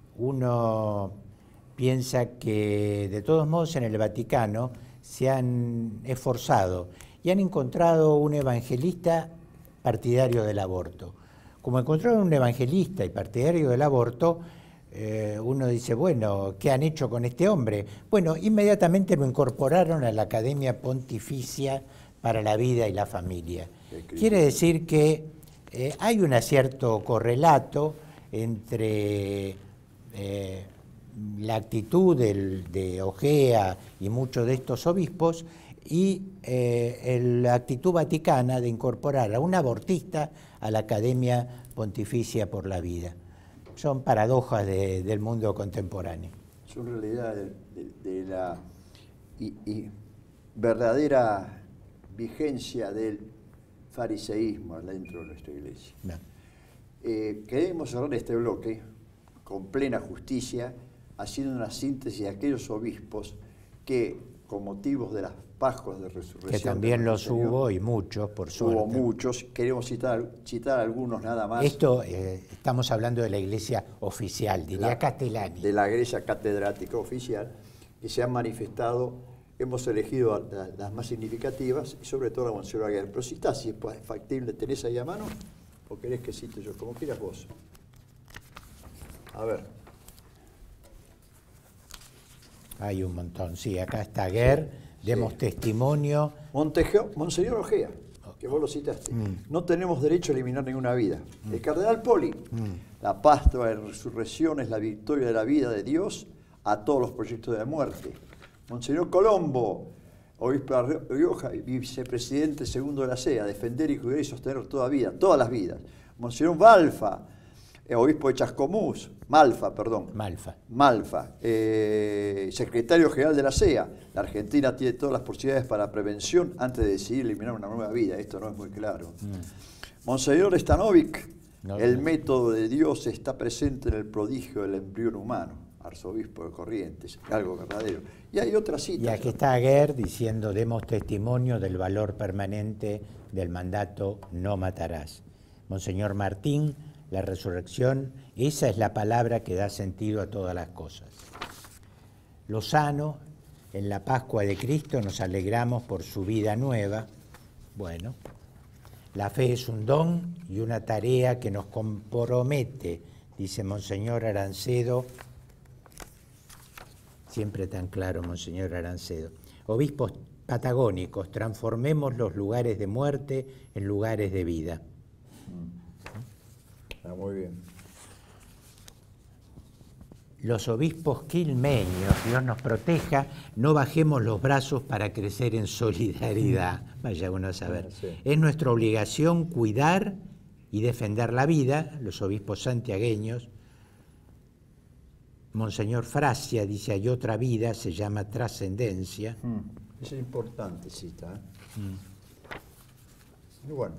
uno piensa que de todos modos en el Vaticano se han esforzado y han encontrado un evangelista partidario del aborto. Como encontraron un evangelista y partidario del aborto, eh, uno dice, bueno, ¿qué han hecho con este hombre? Bueno, inmediatamente lo incorporaron a la Academia Pontificia para la Vida y la Familia. Quiere decir que eh, hay un cierto correlato entre eh, la actitud del, de Ojea y muchos de estos obispos y eh, la actitud vaticana de incorporar a un abortista a la Academia Pontificia por la Vida. Son paradojas de, del mundo contemporáneo. Son realidades de, de, de la y, y verdadera vigencia del fariseísmo dentro de nuestra iglesia. No. Eh, queremos cerrar este bloque con plena justicia, haciendo una síntesis de aquellos obispos que, con motivos de las Pascuas de Resurrección, que también los hubo y muchos, por suerte. Hubo muchos, queremos citar, citar algunos nada más. Esto, eh, estamos hablando de la iglesia oficial, diría la, Castellani. De la iglesia catedrática oficial, que se han manifestado, hemos elegido las, las más significativas, y sobre todo la Monseñor Aguirre. Pero si está, si es factible, ¿tenés ahí a mano? ¿O querés que cite yo? Como quieras vos. A ver. Hay un montón, sí, acá está Aguirre. Demos sí. testimonio. Montejo, Monseñor Ojea, que vos lo citaste. Mm. No tenemos derecho a eliminar ninguna vida. Mm. El cardenal Poli, mm. la Pascua de resurrección es la victoria de la vida de Dios a todos los proyectos de la muerte. Monseñor Colombo, obispo de Rioja y vicepresidente segundo de la C E A, defender y cuidar y sostener toda vida, todas las vidas. Monseñor Malfa, eh, obispo de Chascomús, Malfa, perdón. Malfa. Malfa, eh, secretario general de la C E A. La Argentina tiene todas las posibilidades para la prevención antes de decidir eliminar una nueva vida. Esto no es muy claro. Mm. Monseñor Stanovic, no, el no. método de Dios está presente en el prodigio del embrión humano. Arzobispo de Corrientes, algo verdadero. Y hay otras citas. Y aquí está Aguirre diciendo, demos testimonio del valor permanente del mandato no matarás. Monseñor Martín, la resurrección, esa es la palabra que da sentido a todas las cosas. Lozano, en la Pascua de Cristo nos alegramos por su vida nueva. Bueno, la fe es un don y una tarea que nos compromete dice Monseñor Arancedo, siempre tan claro Monseñor Arancedo, obispos patagónicos, transformemos los lugares de muerte en lugares de vida. Está muy bien. Los obispos quilmeños, Dios nos proteja, no bajemos los brazos para crecer en solidaridad. Vaya uno a saber. Sí. Es nuestra obligación cuidar y defender la vida, los obispos santiagueños. Monseñor Frasia dice, hay otra vida, se llama trascendencia. Mm. Es importante, cita. ¿eh? Mm. Y bueno.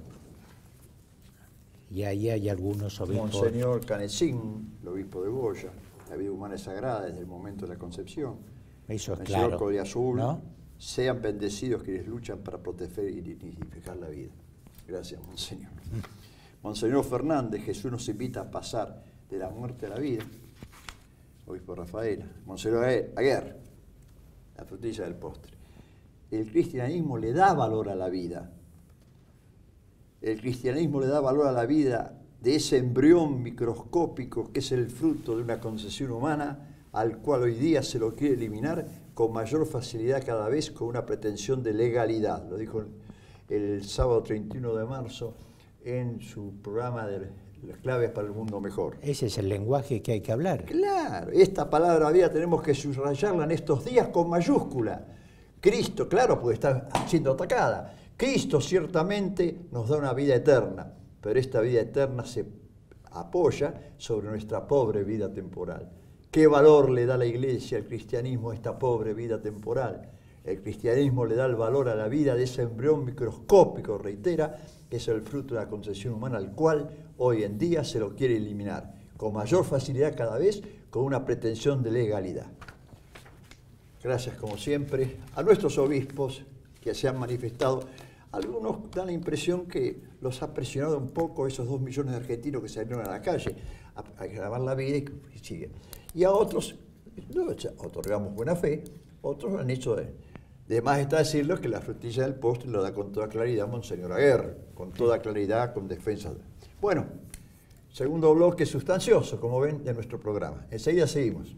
Y ahí hay algunos obispos. Monseñor Canecín, el obispo de Goya. La vida humana es sagrada desde el momento de la concepción. Eso es Monseñor claro, Coria Azul, ¿no? Sean bendecidos quienes luchan para proteger y dignificar la vida. Gracias, Monseñor. Monseñor Fernández, Jesús nos invita a pasar de la muerte a la vida. Obispo Rafaela. Monseñor Aguer, la frutilla del postre. El cristianismo le da valor a la vida. El cristianismo le da valor a la vida de ese embrión microscópico que es el fruto de una concepción humana al cual hoy día se lo quiere eliminar con mayor facilidad cada vez con una pretensión de legalidad. Lo dijo el, el sábado treinta y uno de marzo en su programa de las claves para el mundo mejor. Ese es el lenguaje que hay que hablar. Claro, esta palabra vida tenemos que subrayarla en estos días con mayúscula. Cristo, claro, porque está siendo atacada. Cristo ciertamente nos da una vida eterna, pero esta vida eterna se apoya sobre nuestra pobre vida temporal. ¿Qué valor le da la Iglesia, el cristianismo, a esta pobre vida temporal? El cristianismo le da el valor a la vida de ese embrión microscópico, reitera, que es el fruto de la concepción humana, al cual hoy en día se lo quiere eliminar, con mayor facilidad cada vez, con una pretensión de legalidad. Gracias, como siempre, a nuestros obispos que se han manifestado. Algunos dan la impresión que los ha presionado un poco esos dos millones de argentinos que salieron a la calle a, a grabar la vida y, y siguen. Y a otros, no, otorgamos buena fe, otros han hecho de, de más está decirlo que la frutilla del postre lo da con toda claridad Monseñor Aguer, con toda claridad, con defensa. Bueno, segundo bloque sustancioso, como ven, de nuestro programa. Enseguida seguimos.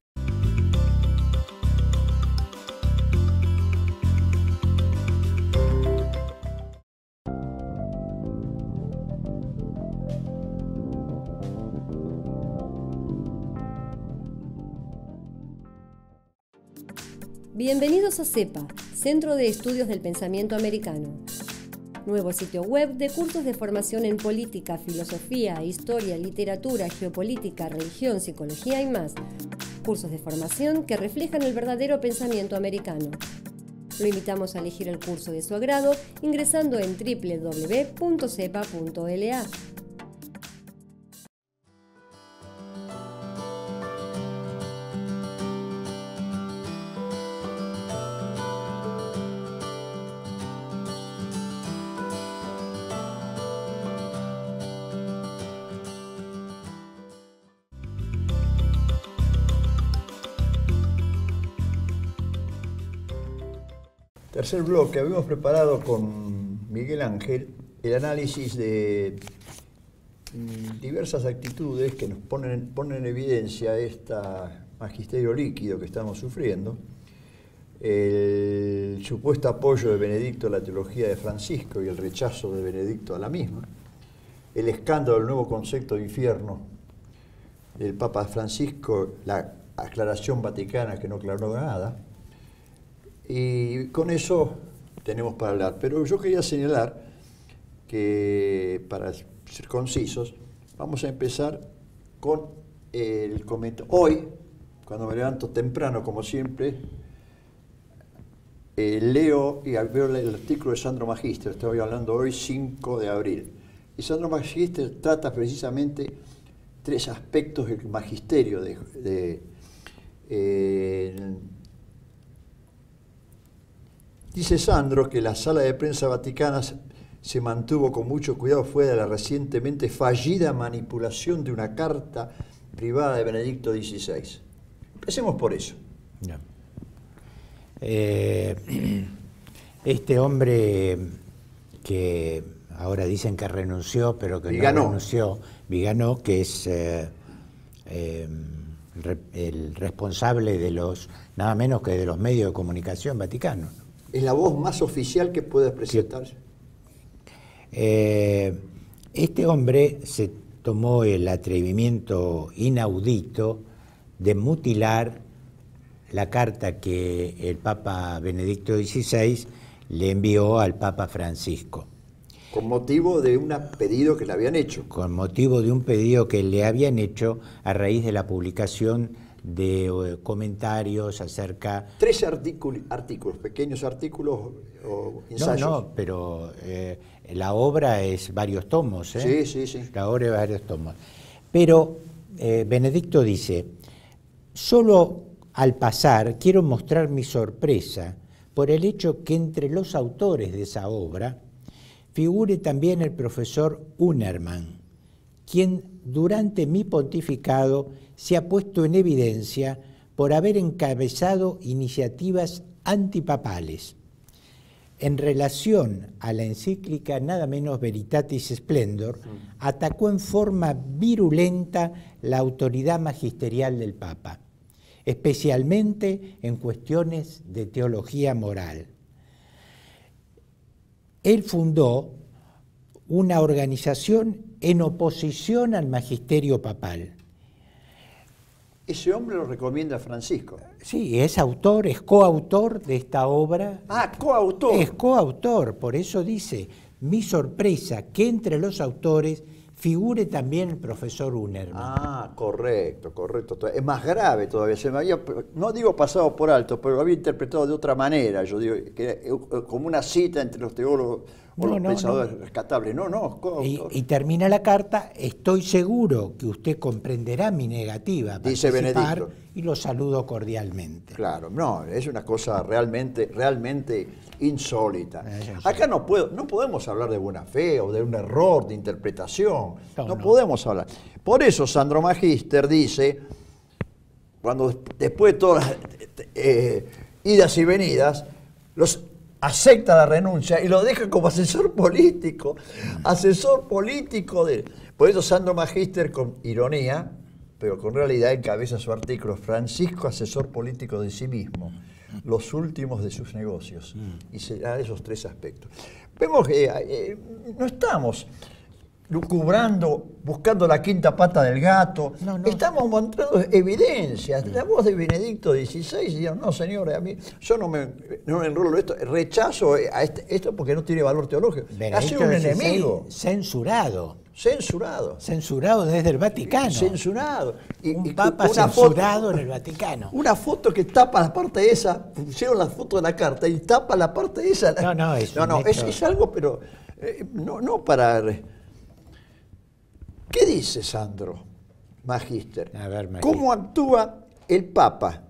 Bienvenidos a CEPA, Centro de Estudios del Pensamiento Americano. Nuevo sitio web de cursos de formación en política, filosofía, historia, literatura, geopolítica, religión, psicología y más. Cursos de formación que reflejan el verdadero pensamiento americano. Lo invitamos a elegir el curso de su agrado ingresando en doble u doble u doble u punto cepa punto l a. Tercer bloque, habíamos preparado con Miguel Ángel el análisis de diversas actitudes que nos ponen, ponen en evidencia este magisterio líquido que estamos sufriendo, el supuesto apoyo de Benedicto a la teología de Francisco y el rechazo de Benedicto a la misma, el escándalo del nuevo concepto de infierno del Papa Francisco, la aclaración vaticana que no aclaró nada. Y con eso tenemos para hablar. Pero yo quería señalar que, para ser concisos, vamos a empezar con el comentario. Hoy, cuando me levanto temprano, como siempre, eh, leo y veo el artículo de Sandro Magister. Estoy hablando hoy, cinco de abril. Y Sandro Magister trata precisamente tres aspectos del magisterio de... de eh, Dice Sandro que la sala de prensa vaticana se mantuvo con mucho cuidado fuera de la recientemente fallida manipulación de una carta privada de Benedicto dieciséis. Empecemos por eso. No. Eh, este hombre que ahora dicen que renunció, pero que Viganó. no renunció, Viganó, que es eh, eh, re, el responsable de los, nada menos que de los medios de comunicación vaticanos. Es la voz más oficial que puede presentarse. Eh, este hombre se tomó el atrevimiento inaudito de mutilar la carta que el Papa Benedicto dieciséis le envió al Papa Francisco. Con motivo de un pedido que le habían hecho. Con motivo de un pedido que le habían hecho a raíz de la publicación de eh, comentarios acerca... Tres artículos, artículos pequeños artículos o ensayos. No, no, pero eh, la obra es varios tomos. ¿eh? Sí, sí, sí. La obra es varios tomos. Pero eh, Benedicto dice, solo al pasar quiero mostrar mi sorpresa por el hecho que entre los autores de esa obra figure también el profesor Unerman, quien durante mi pontificado se ha puesto en evidencia por haber encabezado iniciativas antipapales. En relación a la encíclica nada menos Veritatis Splendor, atacó en forma virulenta la autoridad magisterial del Papa, especialmente en cuestiones de teología moral. Él fundó una organización en oposición al magisterio papal. Ese hombre lo recomienda Francisco. Sí, es autor, es coautor de esta obra. Ah, coautor. Es coautor, por eso dice, mi sorpresa que entre los autores figure también el profesor Unerman. Ah, correcto, correcto. Es más grave todavía. Se me había, no digo pasado por alto, pero lo había interpretado de otra manera. Yo digo, que era como una cita entre los teólogos o No, los no, pensadores no. rescatables. No, no, Y, y termina la carta, estoy seguro que usted comprenderá mi negativa a Dice participar Benedicto. y lo saludo cordialmente. Claro, no, es una cosa realmente, realmente insólita. Eh, Acá no, puedo, no podemos hablar de buena fe o de un error de interpretación. No, No, no. podemos hablar. Por eso Sandro Magister dice, cuando después de todas las eh, idas y venidas, los acepta la renuncia y lo deja como asesor político. Asesor político de... Por eso Sandro Magister, con ironía, pero con realidad encabeza su artículo, Francisco, asesor político de sí mismo, los últimos de sus negocios. Y será esos tres aspectos. Vemos que eh, no estamos lucubrando, buscando la quinta pata del gato. No, no. Estamos mostrando evidencias. La voz de Benedicto dieciséis, dijeron, no, señores, a mí, yo no me, no me enrolo esto, rechazo a este, esto porque no tiene valor teológico. Ha sido un dieciséis, enemigo. Censurado. Censurado. Censurado desde el Vaticano. Censurado. Y, Un y papa una censurado foto, en el Vaticano. Una foto que tapa la parte esa, pusieron la foto de la carta y tapa la parte esa. No, no, es no, un no, hecho. es, es algo, pero eh, no, no para... ¿Qué dice Sandro Magister? A ver, Magister. ¿Cómo actúa el Papa?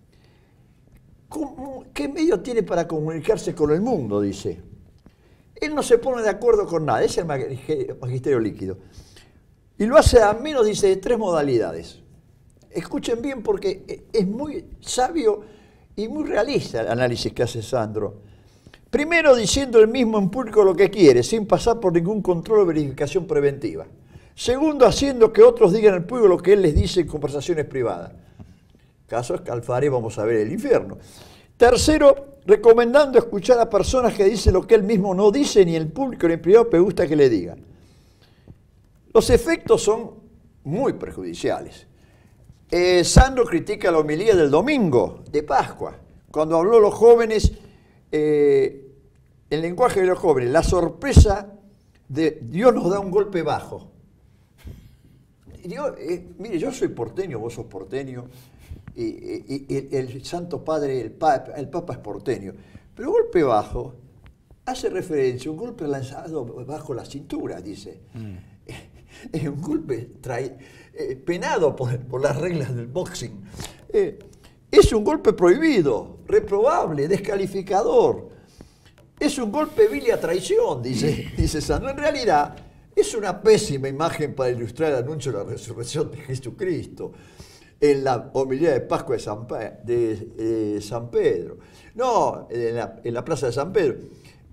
¿Cómo, ¿Qué medio tiene para comunicarse con el mundo? Dice. Él no se pone de acuerdo con nada, es el magisterio líquido. Y lo hace a menos, dice, de tres modalidades. Escuchen bien porque es muy sabio y muy realista el análisis que hace Sandro. Primero, diciendo él mismo en público lo que quiere, sin pasar por ningún control o verificación preventiva. Segundo, haciendo que otros digan al pueblo lo que él les dice en conversaciones privadas. Caso Scalfari, vamos a ver el infierno. Tercero, recomendando escuchar a personas que dicen lo que él mismo no dice, ni en público ni en privado, pero gusta que le digan. Los efectos son muy perjudiciales. Eh, Sandro critica la homilía del domingo de Pascua, cuando habló a los jóvenes, eh, el lenguaje de los jóvenes, la sorpresa de Dios nos da un golpe bajo. Yo, eh, mire, yo soy porteño, vos sos porteño, y, y, y el, el Santo Padre, el Papa, el Papa es porteño, pero golpe bajo hace referencia a un golpe lanzado bajo la cintura, dice. Mm. Es un golpe trae, eh, penado por, por las reglas del boxing. Eh, es un golpe prohibido, reprobable, descalificador. Es un golpe vil y a traición, dice, dice Sandro. En realidad, es una pésima imagen para ilustrar el anuncio de la resurrección de Jesucristo en la homilía de Pascua de San, de, de San Pedro. No, en la, en la plaza de San Pedro.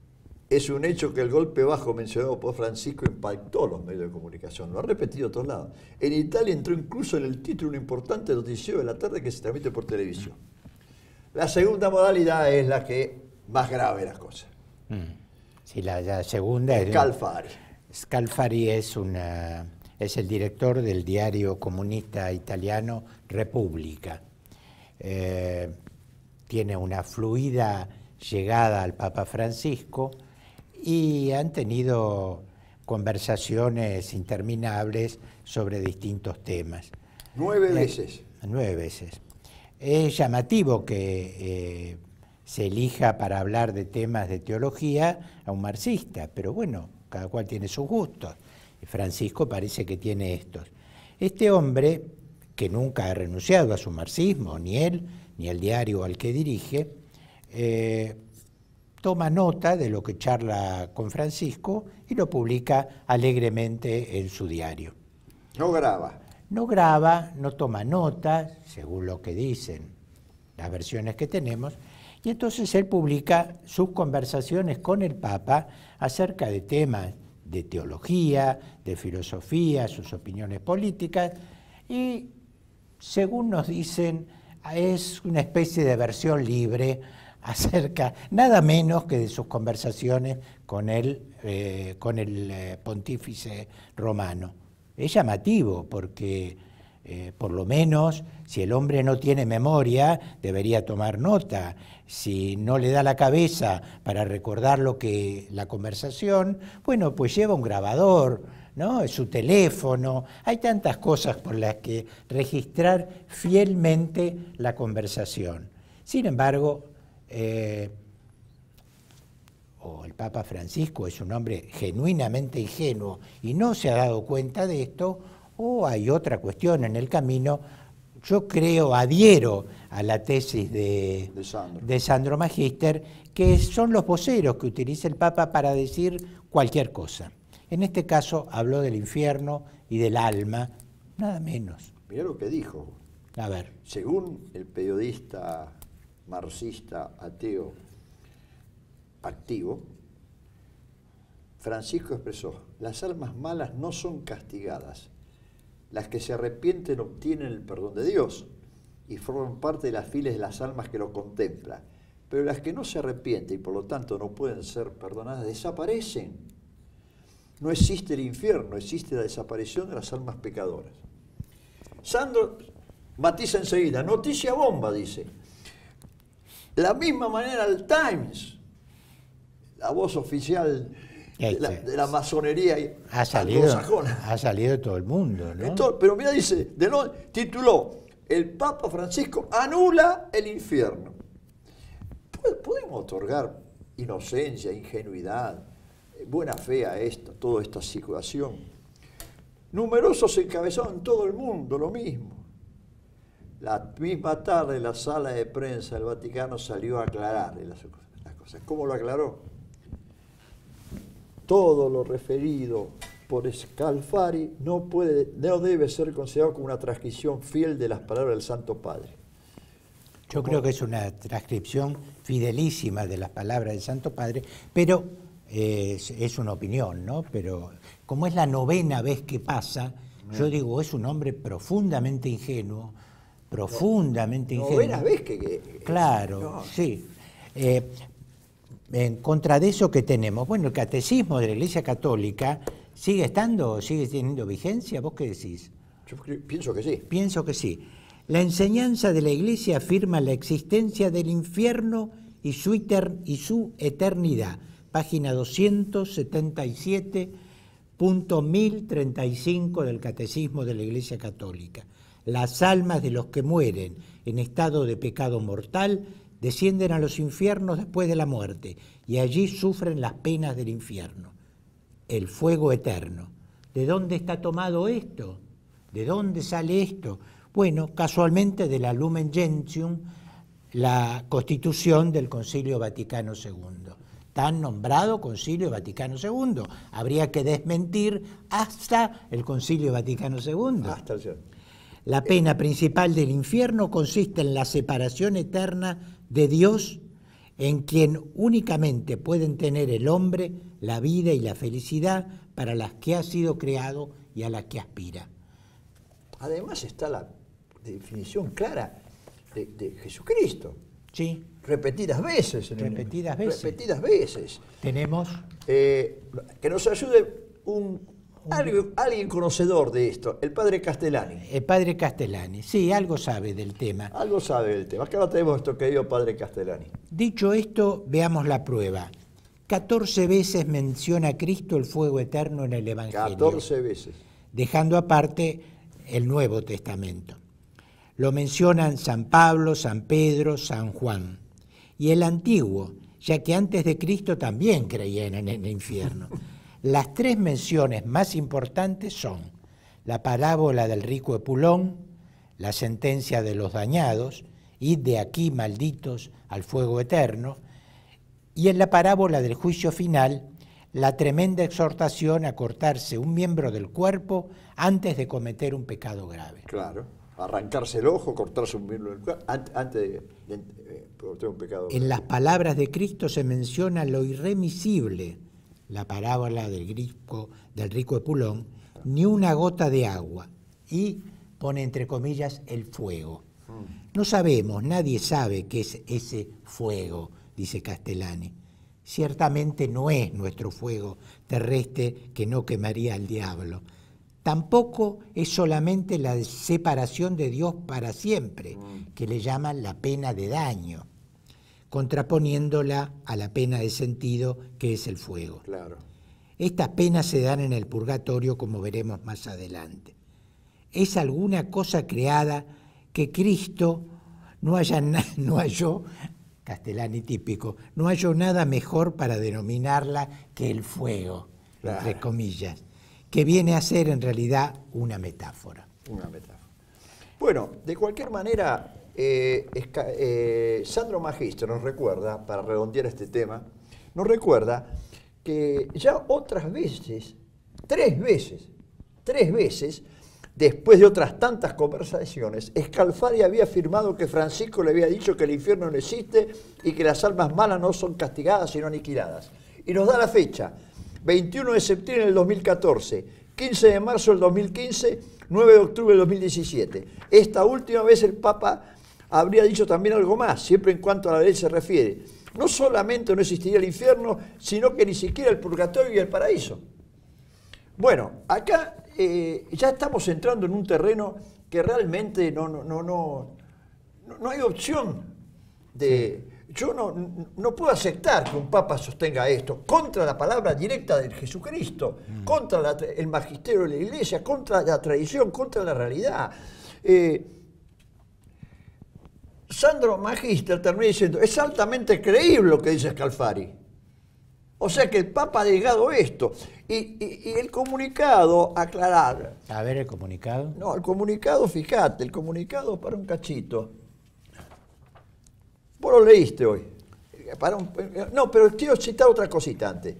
Es un hecho que el golpe bajo mencionado por Francisco impactó los medios de comunicación, lo ha repetido a todos lados. En Italia entró incluso en el título un importante noticiero de la tarde que se transmite por televisión. La segunda modalidad es la que más grave las cosas. Sí, la, la segunda es... Scalfari. Scalfari es, una, es el director del diario comunista italiano Repubblica. Eh, tiene una fluida llegada al Papa Francisco y han tenido conversaciones interminables sobre distintos temas. Nueve eh, veces. Nueve veces. Es llamativo que eh, se elija para hablar de temas de teología a un marxista, pero bueno, cada cual tiene sus gustos. Francisco parece que tiene estos. Este hombre, que nunca ha renunciado a su marxismo, ni él, ni el diario al que dirige, eh, toma nota de lo que charla con Francisco y lo publica alegremente en su diario. No graba. No graba, no toma nota, según lo que dicen las versiones que tenemos, y entonces él publica sus conversaciones con el Papa acerca de temas de teología, de filosofía, sus opiniones políticas, y según nos dicen, es una especie de versión libre acerca, nada menos que de sus conversaciones con el, eh, con el eh, pontífice romano. Es llamativo porque, eh, por lo menos, si el hombre no tiene memoria, debería tomar nota. Si no le da la cabeza para recordar lo que la conversación, bueno, pues lleva un grabador, ¿no? Su teléfono. Hay tantas cosas por las que registrar fielmente la conversación. Sin embargo, eh, o el Papa Francisco es un hombre genuinamente ingenuo y no se ha dado cuenta de esto, o hay otra cuestión en el camino. Yo creo, adhiero a la tesis de, de, Sandro. de Sandro Magister, que son los voceros que utiliza el Papa para decir cualquier cosa. En este caso habló del infierno y del alma, nada menos. Mirá lo que dijo. A ver. Según el periodista marxista ateo activo, Francisco expresó: las almas malas no son castigadas, las que se arrepienten obtienen el perdón de Dios y forman parte de las filas de las almas que lo contemplan, pero las que no se arrepienten y por lo tanto no pueden ser perdonadas desaparecen. No existe el infierno, existe la desaparición de las almas pecadoras. Sandro matiza enseguida: noticia bomba, dice. La misma manera el Times, la voz oficial de la, de la masonería ha salido, ha salido de todo el mundo, ¿no? Entonces, pero mira, dice, de no, tituló: el Papa Francisco anula el infierno. Podemos otorgar inocencia, ingenuidad, buena fe a esto, toda esta situación. Numerosos encabezaron en todo el mundo lo mismo. La misma tarde, la sala de prensa del Vaticano salió a aclarar las, las cosas. ¿Cómo lo aclaró? Todo lo referido por Scalfari no, puede, no debe ser considerado como una transcripción fiel de las palabras del Santo Padre. Yo creo que es una transcripción fidelísima de las palabras del Santo Padre, pero eh, es, es una opinión, ¿no? Pero como es la novena vez que pasa, no. yo digo, es un hombre profundamente ingenuo, profundamente no, ingenuo. ¿Novena vez que...? que claro, no. sí. Eh, en contra de eso que tenemos, bueno, el catecismo de la Iglesia Católica sigue estando, sigue teniendo vigencia, ¿vos qué decís? Yo pienso que sí. Pienso que sí. La enseñanza de la Iglesia afirma la existencia del infierno y su, y su eternidad. Página doscientos setenta y siete, punto mil treinta y cinco del Catecismo de la Iglesia Católica. Las almas de los que mueren en estado de pecado mortal descienden a los infiernos después de la muerte y allí sufren las penas del infierno, el fuego eterno. ¿De dónde está tomado esto? ¿De dónde sale esto? Bueno, casualmente de la Lumen Gentium, la constitución del Concilio Vaticano segundo. Tan nombrado Concilio Vaticano segundo. Habría que desmentir hasta el Concilio Vaticano segundo. Hasta el La pena principal del infierno consiste en la separación eterna de Dios en quien únicamente pueden tener el hombre la vida y la felicidad para las que ha sido creado y a las que aspira. Además está la definición clara de, de Jesucristo. Sí. Repetidas veces. En repetidas el, veces. Repetidas veces. Tenemos... Eh, que nos ayude un, un alguien, alguien conocedor de esto, el padre Castellani. El padre Castellani, sí, algo sabe del tema. Algo sabe del tema. Acá lo tenemos nuestro querido padre Castellani. Dicho esto, veamos la prueba. catorce veces menciona a Cristo el fuego eterno en el Evangelio. catorce veces. Dejando aparte el Nuevo Testamento. Lo mencionan San Pablo, San Pedro, San Juan. Y el Antiguo, ya que antes de Cristo también creían en el infierno. Las tres menciones más importantes son la parábola del rico Epulón, la sentencia de los dañados, id de aquí, malditos, al fuego eterno, y en la parábola del juicio final, la tremenda exhortación a cortarse un miembro del cuerpo antes de cometer un pecado grave. Claro, arrancarse el ojo, cortarse un miembro del cuerpo antes de, de, de cometer un pecado grave. En las palabras de Cristo se menciona lo irremisible, la parábola del rico, del rico Epulón, ni una gota de agua, y pone entre comillas el fuego. No sabemos, nadie sabe qué es ese fuego, dice Castellani. Ciertamente no es nuestro fuego terrestre que no quemaría al diablo. Tampoco es solamente la separación de Dios para siempre, que le llaman la pena de daño, contraponiéndola a la pena de sentido que es el fuego. Claro. Estas penas se dan en el purgatorio, como veremos más adelante. Es alguna cosa creada que Cristo no, haya, no halló, Castellani típico, no halló nada mejor para denominarla que el fuego, claro, entre comillas, que viene a ser en realidad una metáfora. Una metáfora. Bueno, de cualquier manera, eh, eh, Sandro Magister nos recuerda, para redondear este tema, nos recuerda que ya otras veces, tres veces, tres veces, después de otras tantas conversaciones, Scalfari había afirmado que Francisco le había dicho que el infierno no existe y que las almas malas no son castigadas sino aniquiladas. Y nos da la fecha, veintiuno de septiembre del dos mil catorce, quince de marzo del dos mil quince, nueve de octubre del dos mil diecisiete. Esta última vez el Papa habría dicho también algo más, siempre en cuanto a la ley se refiere. No solamente no existiría el infierno, sino que ni siquiera el purgatorio y el paraíso. Bueno, acá eh, ya estamos entrando en un terreno que realmente no, no, no, no, no hay opción de... Sí. Yo no, no puedo aceptar que un papa sostenga esto contra la palabra directa de Jesucristo, mm. contra la, el magisterio de la Iglesia, contra la tradición, contra la realidad. Eh, Sandro Magister termina diciendo, es altamente creíble lo que dice Scalfari. O sea que el Papa ha llegado a esto. Y, y, y el comunicado, aclarar. A ver el comunicado. No, el comunicado, fíjate, el comunicado para un cachito. Vos lo leíste hoy. Para un, no, pero quiero citar otra cosita antes.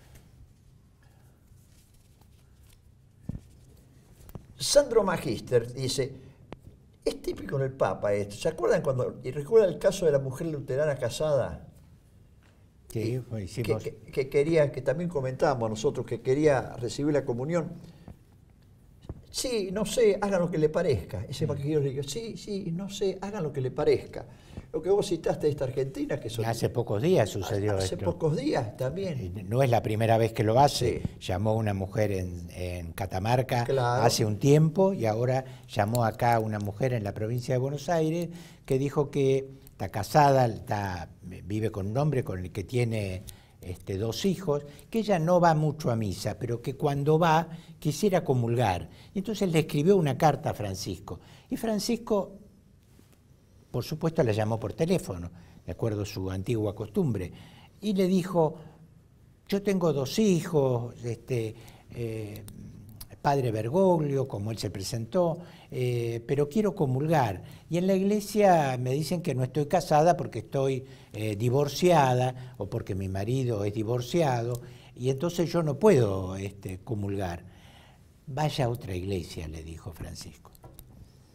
Sandro Magister dice, es típico en el Papa esto. ¿Se acuerdan cuando, y recuerdan el caso de la mujer luterana casada? Sí, que, hicimos. Que, que, que quería, que también comentábamos nosotros, que quería recibir la comunión. Sí, no sé, hagan lo que le parezca. Ese magisterio le dijo, sí, sí, no sé, hagan lo que le parezca. Lo que vos citaste de esta Argentina, que son... Hace pocos días sucedió hace esto. Hace pocos días también. No es la primera vez que lo hace. Sí. Llamó una mujer en, en Catamarca claro. hace un tiempo y ahora llamó acá una mujer en la provincia de Buenos Aires que dijo que está casada, está, vive con un hombre con el que tiene este, dos hijos, que ella no va mucho a misa, pero que cuando va quisiera comulgar. Y entonces le escribió una carta a Francisco. Y Francisco, por supuesto, la llamó por teléfono, de acuerdo a su antigua costumbre, y le dijo, yo tengo dos hijos, este, eh, padre Bergoglio, como él se presentó, eh, pero quiero comulgar. Y en la iglesia me dicen que no estoy casada porque estoy eh, divorciada o porque mi marido es divorciado, y entonces yo no puedo este, comulgar. Vaya a otra iglesia, le dijo Francisco.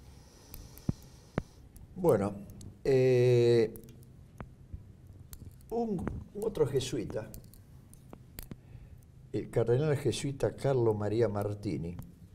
Bueno, eh, un, un otro jesuita, el cardenal jesuita Carlo María Martini,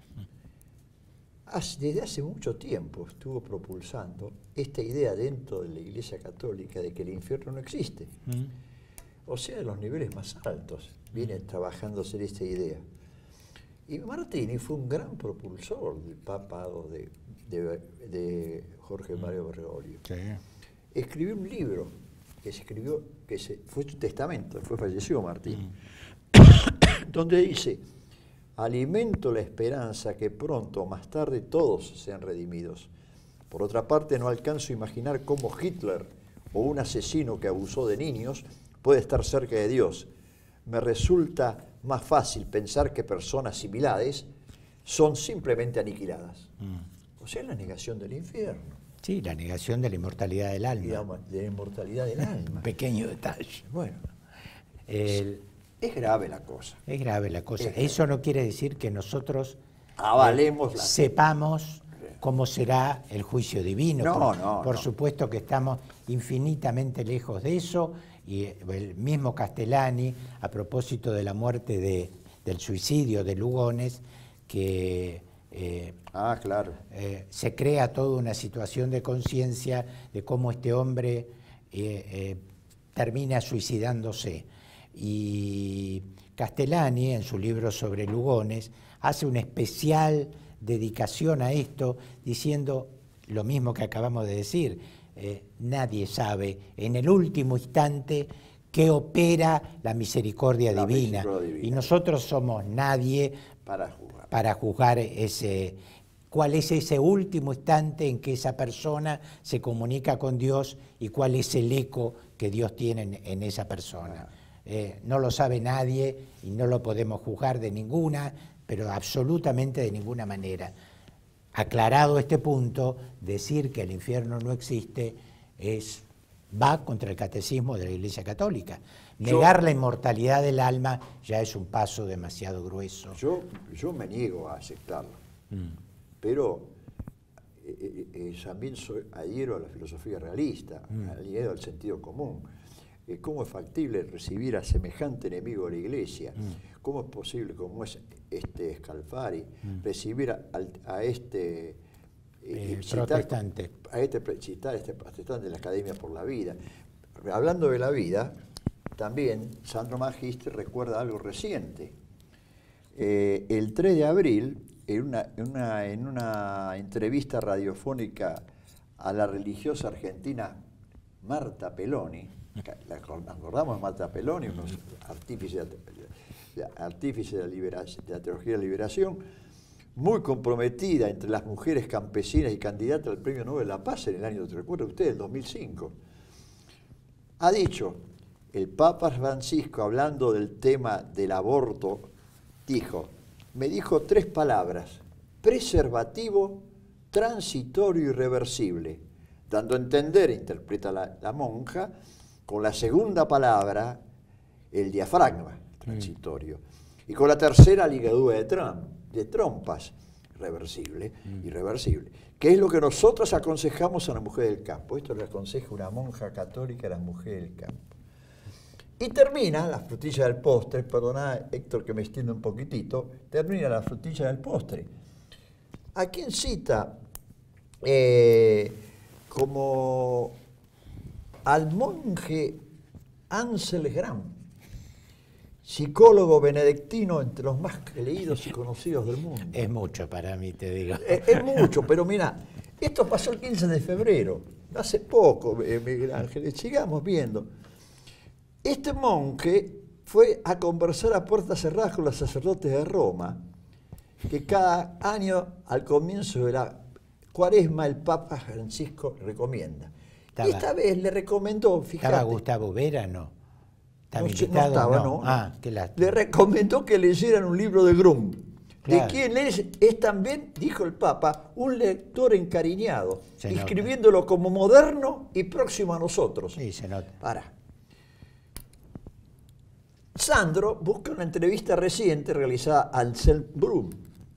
hace, desde hace mucho tiempo estuvo propulsando esta idea dentro de la Iglesia Católica de que el infierno no existe. Mm. O sea, en los niveles más altos viene trabajándose esta idea. Y Martini fue un gran propulsor del papado de, de, de Jorge Mario Bergoglio. Sí. Escribió un libro que se escribió, que se, fue su testamento, fue fallecido Martini, mm. donde dice: alimento la esperanza que pronto o más tarde todos sean redimidos. Por otra parte, no alcanzo a imaginar cómo Hitler o un asesino que abusó de niños puede estar cerca de Dios. Me resulta más fácil pensar que personas similares son simplemente aniquiladas. Mm. O sea, la negación del infierno. Sí, la negación de la inmortalidad del alma. Digamos, de la inmortalidad del alma. Pequeño detalle. Bueno, el, es grave la cosa. Es grave la cosa. Eso no quiere decir que nosotros avalemos eh, la... sepamos cómo será el juicio divino. No, por, no, por no. supuesto que estamos infinitamente lejos de eso. Y el mismo Castellani, a propósito de la muerte de, del suicidio de Lugones, que eh, ah, claro. eh, se crea toda una situación de conciencia de cómo este hombre eh, eh, termina suicidándose. Y Castellani, en su libro sobre Lugones, hace una especial dedicación a esto, diciendo lo mismo que acabamos de decir. Eh, nadie sabe en el último instante qué opera la misericordia, la divina. misericordia divina. Y nosotros somos nadie para juzgar. para juzgar ese, cuál es ese último instante en que esa persona se comunica con Dios y cuál es el eco que Dios tiene en, en esa persona. Eh, no lo sabe nadie y no lo podemos juzgar de ninguna, pero absolutamente de ninguna manera. Aclarado este punto, decir que el infierno no existe es, va contra el catecismo de la Iglesia Católica. Negar yo, la inmortalidad del alma ya es un paso demasiado grueso. Yo, yo me niego a aceptarlo, mm. pero eh, eh, también soy adhiero a la filosofía realista, mm. adhiero al sentido común. Eh, ¿Cómo es factible recibir a semejante enemigo de la Iglesia? Mm. ¿Cómo es posible, como es este Scalfari, mm. recibir a, a este eh, eh, citar, protestante, a este citar a este protestante de la Academia por la Vida? Hablando de la vida, también Sandro Magistri recuerda algo reciente. Eh, el tres de abril, en una, en, una, en una entrevista radiofónica a la religiosa argentina Marta Peloni, la acordamos de Marta Peloni, unos artífices de, artífices de, la liberación, de la teología de la liberación, muy comprometida entre las mujeres campesinas y candidata al Premio Nobel de la Paz en el año, ¿recuerda usted?, el dos mil cinco. Ha dicho, el Papa Francisco, hablando del tema del aborto, dijo, me dijo tres palabras: preservativo, transitorio y irreversible, dando a entender, interpreta la, la monja, con la segunda palabra, el diafragma, transitorio, mm. y con la tercera, ligadura de, trom, de trompas, reversible, mm. irreversible, que es lo que nosotros aconsejamos a la mujer del campo. Esto le aconseja una monja católica a las mujeres del campo. Y termina la frutilla del postre, perdoná, Héctor, que me extiendo un poquitito, termina la frutilla del postre. ¿A quién cita eh, como al monje Ansel Graham, psicólogo benedictino entre los más leídos y conocidos del mundo? Es mucho para mí, te digo. Es, es mucho, pero mira, esto pasó el quince de febrero, hace poco, eh, Miguel Ángel, sigamos viendo. Este monje fue a conversar a puertas cerradas con los sacerdotes de Roma, que cada año, al comienzo de la Cuaresma, el Papa Francisco recomienda. Estaba, y esta vez le recomendó, fíjate... ¿Estaba Gustavo Vera, no? ¿Estaba no, invitado? No estaba, no. no. Ah, qué lástima. Le recomendó que leyeran un libro de Grum, claro. de quien es, es también, dijo el Papa, un lector encariñado, se describiéndolo nota. Como moderno y próximo a nosotros. Sí, se nota. Para. Sandro busca una entrevista reciente realizada a Anselm Brum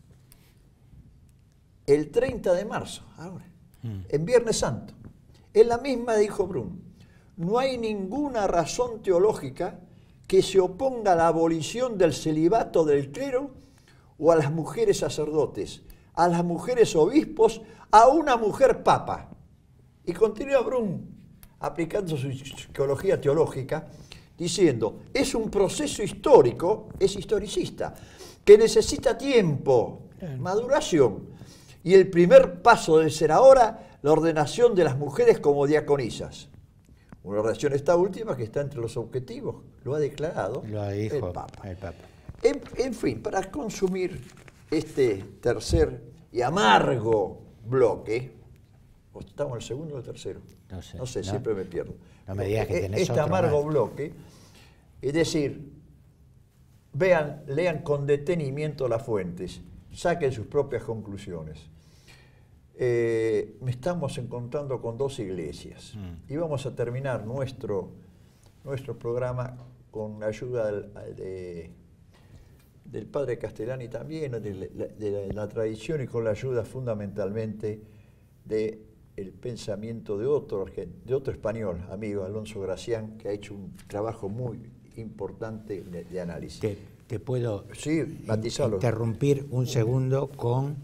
el treinta de marzo, ahora, mm. en Viernes Santo. En la misma dijo Brum, no hay ninguna razón teológica que se oponga a la abolición del celibato del clero o a las mujeres sacerdotes, a las mujeres obispos, a una mujer papa. Y continúa Brum aplicando su psicología teológica, diciendo, es un proceso histórico, es historicista, que necesita tiempo, maduración, y el primer paso debe ser ahora la ordenación de las mujeres como diaconisas. Una ordenación esta última que está entre los objetivos, lo ha declarado lo dijo el Papa. El Papa. En, en fin, para consumir este tercer y amargo bloque, ¿o estamos en el segundo o el tercero? No sé, no sé no, siempre me pierdo. No me digas que tenés Este otro amargo más. bloque, es decir, vean, lean con detenimiento las fuentes, saquen sus propias conclusiones. Eh, me estamos encontrando con dos iglesias mm. y vamos a terminar nuestro, nuestro programa con la ayuda del, de, del padre Castellani también, de la, de la, la tradición y con la ayuda fundamentalmente del pensamiento de otro, de otro español, amigo Alonso Gracián, que ha hecho un trabajo muy importante de, de análisis. Te, te puedo sí, interrumpir un segundo con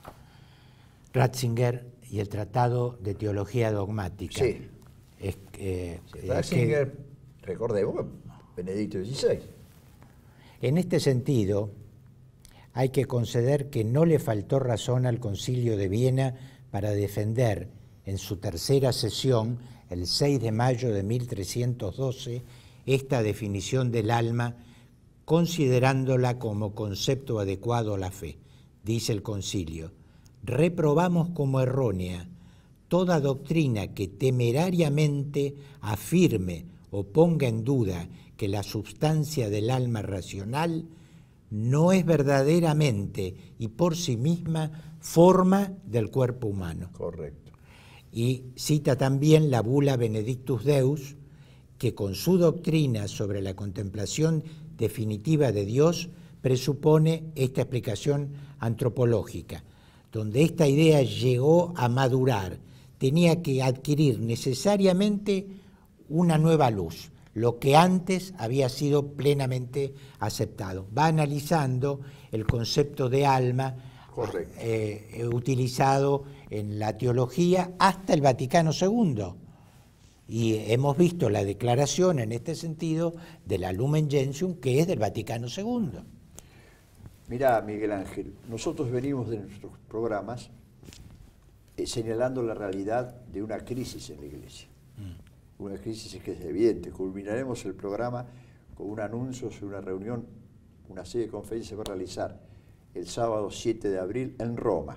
Ratzinger y el Tratado de Teología Dogmática. Sí. Es, eh, sí Ratzinger, que, recordemos, Benedicto dieciséis. En este sentido, hay que conceder que no le faltó razón al Concilio de Viena para defender en su tercera sesión, el seis de mayo de mil trescientos doce, esta definición del alma, considerándola como concepto adecuado a la fe. Dice el concilio: reprobamos como errónea toda doctrina que temerariamente afirme o ponga en duda que la substancia del alma racional no es verdaderamente y por sí misma forma del cuerpo humano. Correcto. Y cita también la bula Benedictus Deus, que con su doctrina sobre la contemplación definitiva de Dios presupone esta explicación antropológica. Donde esta idea llegó a madurar, tenía que adquirir necesariamente una nueva luz, lo que antes había sido plenamente aceptado. Va analizando el concepto de alma eh, utilizado en la teología hasta el Vaticano segundo. Y hemos visto la declaración en este sentido de la Lumen Gentium, que es del Vaticano segundo. Mirá, Miguel Ángel, nosotros venimos de nuestros programas eh, señalando la realidad de una crisis en la Iglesia. Mm. Una crisis que es evidente. Culminaremos el programa con un anuncio sobre una reunión, una serie de conferencias que se va a realizar el sábado siete de abril en Roma.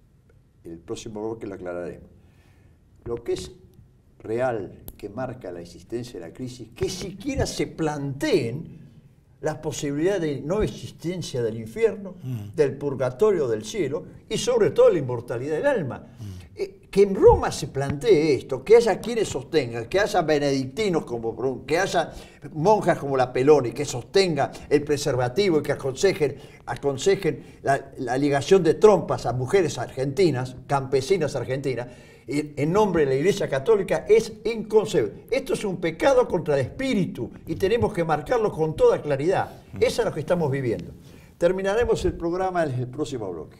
El próximo bloque lo aclararemos. Lo que es real, que marca la existencia de la crisis, que siquiera se planteen las posibilidades de no existencia del infierno, mm. del purgatorio, del cielo, y sobre todo la inmortalidad del alma. Mm. Eh, que en Roma se plantee esto, que haya quienes sostengan, que haya benedictinos como Brun, que haya monjas como la Peloni, que sostengan el preservativo y que aconsejen, aconsejen la, la ligación de trompas a mujeres argentinas, campesinas argentinas, en nombre de la Iglesia Católica, es inconcebible. Esto es un pecado contra el espíritu y tenemos que marcarlo con toda claridad. Eso es lo que estamos viviendo. Terminaremos el programa en el próximo bloque.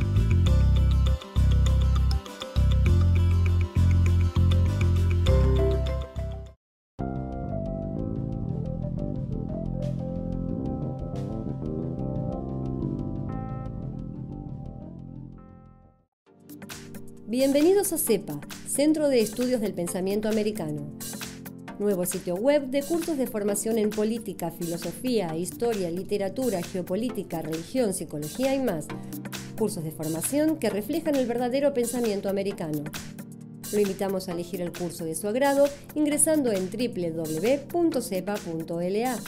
Bienvenidos a CEPA, Centro de Estudios del Pensamiento Americano. Nuevo sitio web de cursos de formación en política, filosofía, historia, literatura, geopolítica, religión, psicología y más. Cursos de formación que reflejan el verdadero pensamiento americano. Lo invitamos a elegir el curso de su agrado ingresando en doble u doble u doble u punto cepa punto l a.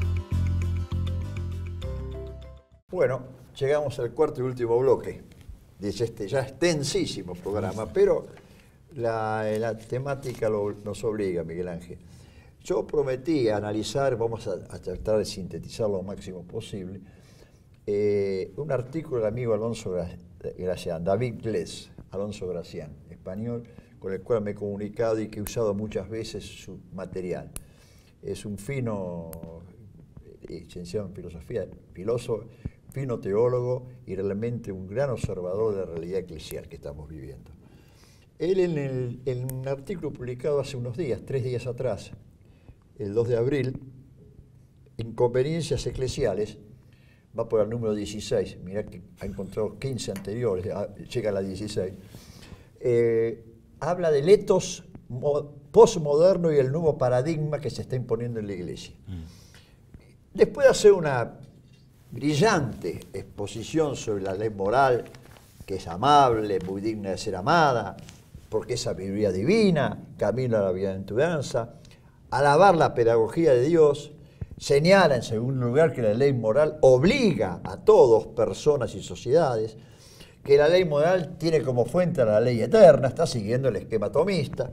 Bueno, llegamos al cuarto y último bloque. de este ya extensísimo programa, pero la, la temática lo, nos obliga, Miguel Ángel. Yo prometí analizar, vamos a, a tratar de sintetizar lo máximo posible, eh, un artículo del amigo Alonso Gracián, David Glés, Alonso Gracián, español, con el cual me he comunicado y que he usado muchas veces su material. Es un fino licenciado en filosofía, filósofo, fino teólogo y realmente un gran observador de la realidad eclesial que estamos viviendo. Él en, el, en un artículo publicado hace unos días, tres días atrás, el dos de abril, Inconveniencias eclesiales, va por el número dieciséis, mirá que ha encontrado quince anteriores, llega a la dieciséis, eh, habla del etos postmoderno y el nuevo paradigma que se está imponiendo en la Iglesia. Mm. Después de hacer una brillante exposición sobre la ley moral, que es amable, muy digna de ser amada, porque es sabiduría divina, camino a la bienaventuranza, alabar la pedagogía de Dios, señala en segundo lugar que la ley moral obliga a todos, personas y sociedades, que la ley moral tiene como fuente a la ley eterna, está siguiendo el esquema tomista,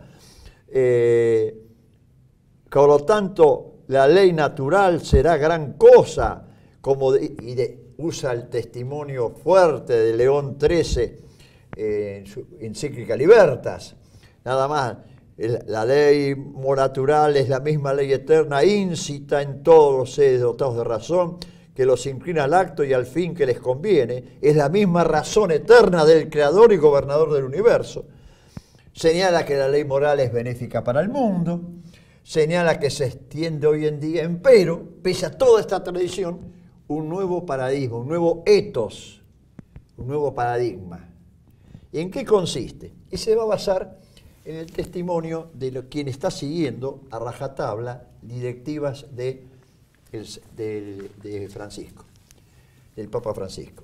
eh, por lo tanto la ley natural será gran cosa, como de, y de, usa el testimonio fuerte de León trece eh, en su encíclica Libertas, nada más. La ley natural es la misma ley eterna, incita en todos los seres dotados de razón, que los inclina al acto y al fin que les conviene, es la misma razón eterna del Creador y Gobernador del universo. Señala que la ley moral es benéfica para el mundo, señala que se extiende hoy en día, empero, pese a toda esta tradición, un nuevo paradigma, un nuevo etos, un nuevo paradigma. ¿Y en qué consiste? Y se va a basar en el testimonio de lo, quien está siguiendo a rajatabla directivas de, el, de, de Francisco, del Papa Francisco.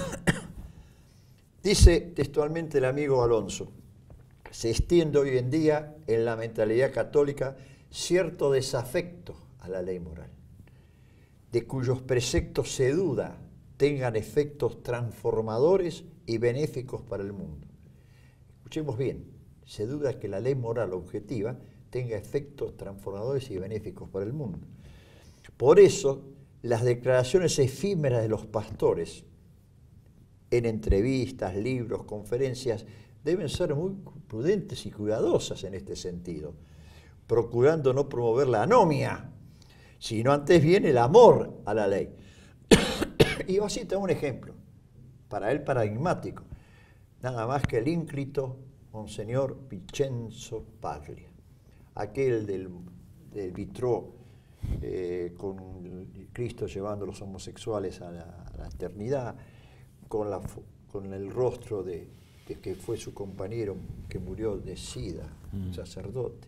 Dice textualmente el amigo Alonso, se extiende hoy en día en la mentalidad católica cierto desafecto a la ley moral, de cuyos preceptos se duda tengan efectos transformadores y benéficos para el mundo. Escuchemos bien. Se duda que la ley moral objetiva tenga efectos transformadores y benéficos para el mundo. Por eso, las declaraciones efímeras de los pastores en entrevistas, libros, conferencias, deben ser muy prudentes y cuidadosas en este sentido, procurando no promover la anomia, sino antes bien el amor a la ley. Y así tengo un ejemplo, para él paradigmático, nada más que el ínclito Monseñor Vincenzo Paglia, aquel del, del vitró eh, con Cristo llevando a los homosexuales a la, a la eternidad, con, la, con el rostro de, de que fue su compañero que murió de sida, mm. un sacerdote.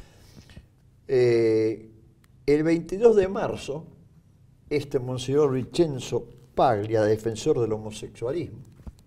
Eh, el veintidós de marzo, este Monseñor Vincenzo Paglia, defensor del homosexualismo,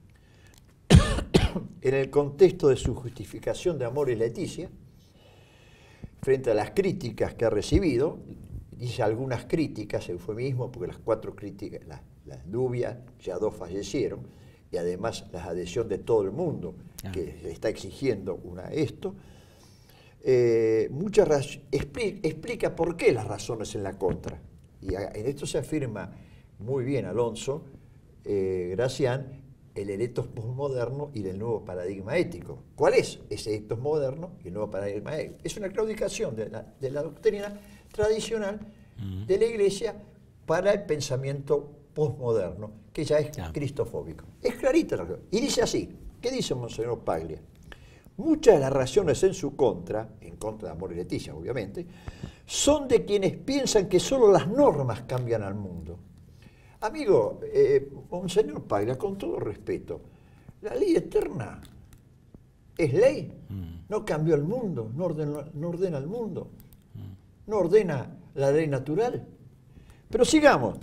en el contexto de su justificación de Amor y Leticia, frente a las críticas que ha recibido, dice algunas críticas, eufemismo, porque las cuatro críticas, las, las dubias, ya dos fallecieron, y además la adhesión de todo el mundo, ah. que le está exigiendo una esto, eh, muchas explica, explica por qué las razones en la contra. Y a, en esto se afirma muy bien Alonso eh, Gracián, el etos posmoderno y el nuevo paradigma ético. ¿Cuál es ese etos moderno y el nuevo paradigma ético? Es una claudicación de la, de la doctrina tradicional uh-huh. de la Iglesia para el pensamiento posmoderno, que ya es claro. cristofóbico. Es clarita la cosa. Y dice así, ¿qué dice Monseñor Paglia? Muchas de las razones en su contra, en contra de Amor y Leticia, obviamente, son de quienes piensan que solo las normas cambian al mundo. Amigo, eh, Monseñor Paglia, con todo respeto, la ley eterna es ley, mm. no cambió el mundo, no ordena, no ordena el mundo, mm. no ordena la ley natural. Pero sigamos.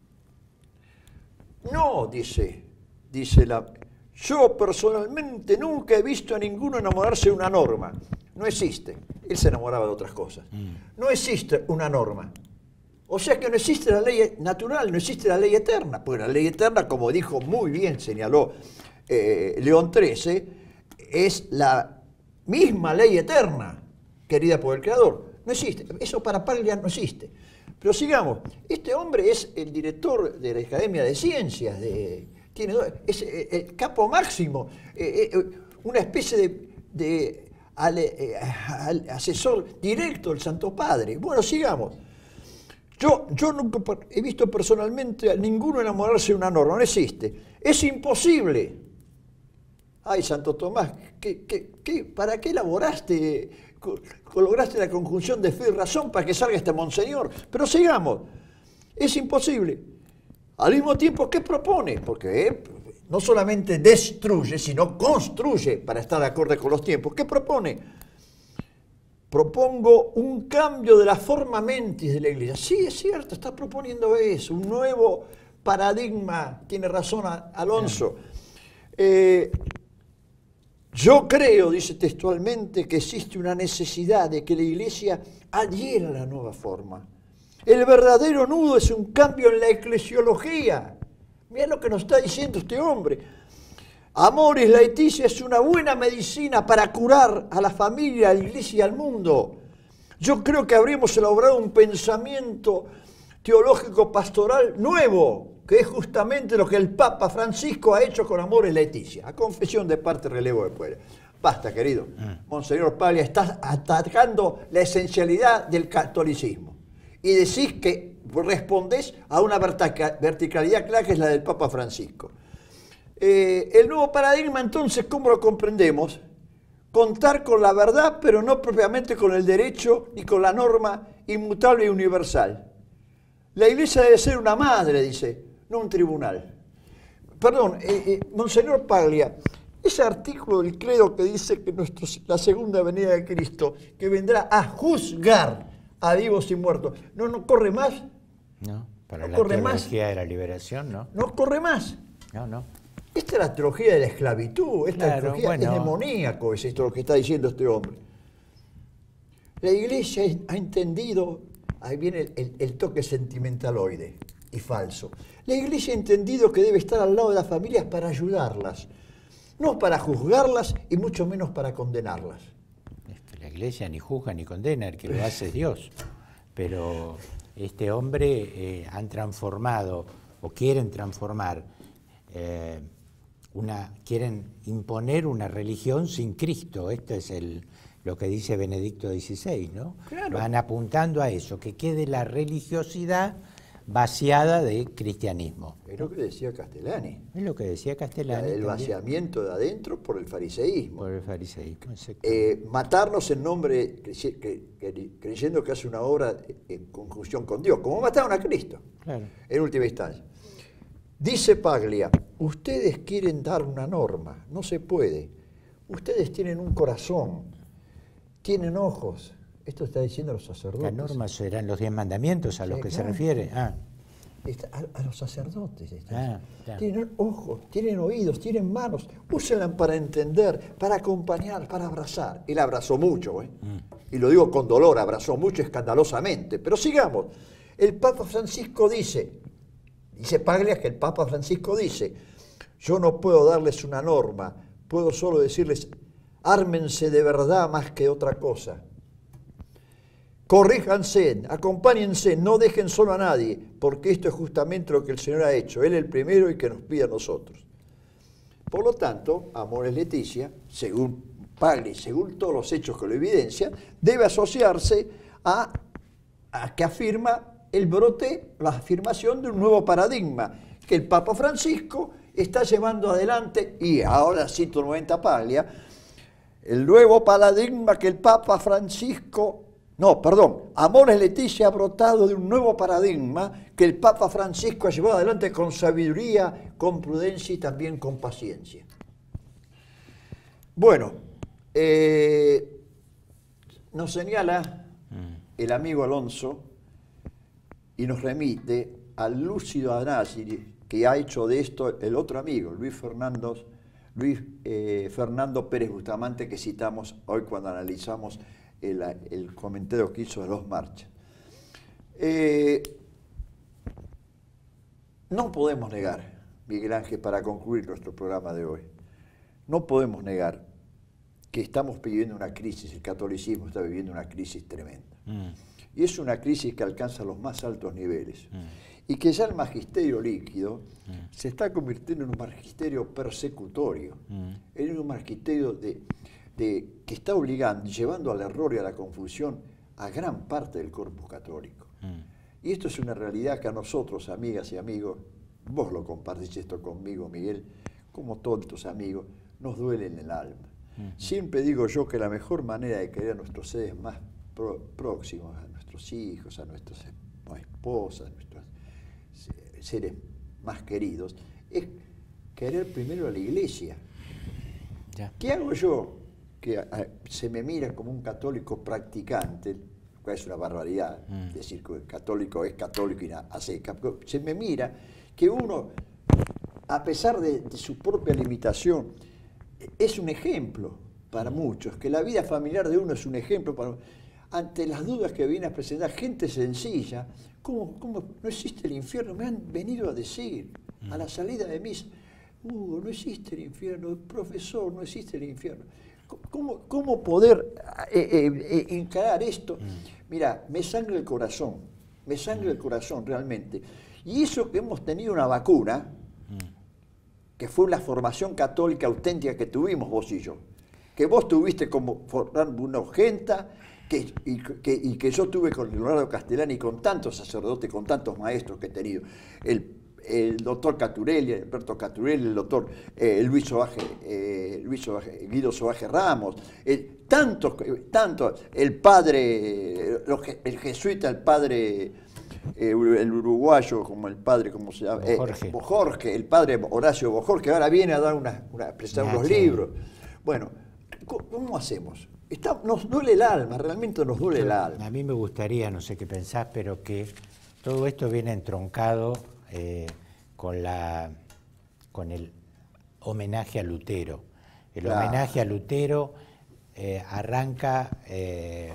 No, dice, dice la... Yo personalmente nunca he visto a ninguno enamorarse de una norma. No existe. Él se enamoraba de otras cosas. Mm. No existe una norma. O sea que no existe la ley natural, no existe la ley eterna. Porque la ley eterna, como dijo muy bien, señaló eh, León trece, es la misma ley eterna querida por el Creador. No existe. Eso para Paglia no existe. Pero sigamos. Este hombre es el director de la Academia de Ciencias. De, tiene, es el capo máximo. Eh, eh, una especie de, de ale, eh, al, asesor directo del Santo Padre. Bueno, sigamos. Yo, yo nunca he visto personalmente a ninguno enamorarse de una norma. No existe. Es imposible. Ay, Santo Tomás, ¿qué, qué, qué, ¿para qué elaboraste, lograste la conjunción de fe y razón para que salga este monseñor? Pero sigamos. Es imposible. Al mismo tiempo, ¿qué propone? Porque eh, no solamente destruye, sino construye para estar acorde con los tiempos. ¿Qué propone? Propongo un cambio de la forma mentis de la Iglesia. Sí, es cierto, está proponiendo eso, un nuevo paradigma. Tiene razón Alonso. Eh, yo creo, dice textualmente, que existe una necesidad de que la Iglesia adhiera a la nueva forma. El verdadero nudo es un cambio en la eclesiología. Mirá lo que nos está diciendo este hombre. Amoris Laetitia es una buena medicina para curar a la familia, a la Iglesia y al mundo. Yo creo que habríamos elaborado un pensamiento teológico pastoral nuevo, que es justamente lo que el Papa Francisco ha hecho con Amoris Laetitia. A confesión de parte, relevo de pueblo. Basta, querido. Monseñor Paglia, estás atacando la esencialidad del catolicismo. Y decís que respondés a una verticalidad clara que es la del Papa Francisco. Eh, el nuevo paradigma, entonces, ¿cómo lo comprendemos? Contar con la verdad, pero no propiamente con el derecho ni con la norma inmutable y universal. La Iglesia debe ser una madre, dice, no un tribunal. Perdón, eh, eh, Monseñor Paglia, ese artículo del credo que dice que nuestro, la segunda venida de Cristo, que vendrá a juzgar a vivos y muertos, ¿no, no corre más? No, para ¿No la corre teología más? de la liberación, ¿no? ¿No corre más? No, no. Esta es la teología de la esclavitud, esta Claro, teología bueno. es demoníaco, es esto lo que está diciendo este hombre. La Iglesia ha entendido, ahí viene el, el, el toque sentimentaloide y falso. La Iglesia ha entendido que debe estar al lado de las familias para ayudarlas, no para juzgarlas y mucho menos para condenarlas. La Iglesia ni juzga ni condena, el que lo hace es Dios. Pero este hombre eh, han transformado, o quieren transformar, eh, una, quieren imponer una religión sin Cristo. Esto es el, lo que dice Benedicto dieciséis, ¿no? Claro. Van apuntando a eso, que quede la religiosidad vaciada de cristianismo. Es lo que decía Castellani. Es lo que decía Castellani. El también. vaciamiento de adentro por el fariseísmo. Por el fariseísmo, Eh, matarnos en nombre, creyendo que hace una obra en conjunción con Dios, como mataron a Cristo, claro. En última instancia. Dice Paglia, ustedes quieren dar una norma, no se puede. Ustedes tienen un corazón, tienen ojos. Esto está diciendo los sacerdotes. Las normas serán los diez mandamientos a Sí, los que claro. se refiere. Ah. Está, a, a los sacerdotes. Ah, claro. Tienen ojos, tienen oídos, tienen manos. Úsenlas para entender, para acompañar, para abrazar. Él abrazó mucho, ¿eh? Mm. Y lo digo con dolor, abrazó mucho escandalosamente. Pero sigamos. El Papa Francisco dice, dice Paglia que el Papa Francisco dice, yo no puedo darles una norma, puedo solo decirles, ármense de verdad más que otra cosa. Corríjanse, acompáñense, no dejen solo a nadie, porque esto es justamente lo que el Señor ha hecho. Él el primero y que nos pide a nosotros. Por lo tanto, Amoris Laetitia, según Paglia y según todos los hechos que lo evidencian, debe asociarse a, a que afirma el brote, la afirmación de un nuevo paradigma que el Papa Francisco está llevando adelante, y ahora cito nuevamente a Paglia, el nuevo paradigma que el Papa Francisco... No, perdón, Amoris Laetitia ha brotado de un nuevo paradigma que el Papa Francisco ha llevado adelante con sabiduría, con prudencia y también con paciencia. Bueno, eh, nos señala el amigo Alonso y nos remite al lúcido análisis que ha hecho de esto el otro amigo, Luis Fernando, Luis, eh, Fernando Pérez Bustamante, que citamos hoy cuando analizamos El, el comentario que hizo de los marchas. Eh, no podemos negar, Miguel Ángel, para concluir nuestro programa de hoy, no podemos negar que estamos viviendo una crisis, el catolicismo está viviendo una crisis tremenda. Mm. Y es una crisis que alcanza los más altos niveles. Mm. Y que ya el magisterio líquido mm. se está convirtiendo en un magisterio persecutorio, mm. en un magisterio de, de, que está obligando, llevando al error y a la confusión a gran parte del corpus católico. Mm. Y esto es una realidad que a nosotros, amigas y amigos, vos lo compartís esto conmigo, Miguel, como todos tus amigos, nos duele en el alma. Uh-huh. Siempre digo yo que la mejor manera de querer a nuestros seres más pro próximos, a nuestros hijos, a nuestras esposas, a nuestros seres más queridos, es querer primero a la iglesia. Ya. ¿Qué hago yo? Que a, se me mira como un católico practicante, que es una barbaridad, uh-huh. decir que el católico es católico y a seca. Se me mira que uno, a pesar de, de su propia limitación, es un ejemplo para muchos, que la vida familiar de uno es un ejemplo para... Ante las dudas que viene a presentar gente sencilla, ¿cómo, cómo no existe el infierno? Me han venido a decir, mm. a la salida de misa, Hugo, no existe el infierno, profesor, no existe el infierno. ¿Cómo, cómo poder eh, eh, encarar esto? Mm. Mira, me sangra el corazón, me sangra mm. el corazón realmente. Y eso que hemos tenido una vacuna, mm. que fue la formación católica auténtica que tuvimos vos y yo, que vos tuviste como una urgenta, que, y, que, y que yo tuve con Leonardo Castellani y con tantos sacerdotes, con tantos maestros que he tenido, el, el doctor Caturelli, Alberto Caturelli, el doctor eh, Luis, Soaje, eh, Luis Soaje, Guido Soaje Ramos, eh, tantos, tantos, el padre, los, el jesuita, el padre... Eh, el uruguayo, como el padre, ¿cómo se llama? Bojorge. Eh, Bojorge, el padre Horacio Bojorge, ahora viene a dar una, una, a presentar unos libros. Bueno, ¿cómo hacemos? Está, nos duele el alma, realmente nos duele el alma. A mí me gustaría, no sé qué pensás, pero que todo esto viene entroncado eh, con, la, con el homenaje a Lutero. El claro. homenaje a Lutero eh, arranca eh,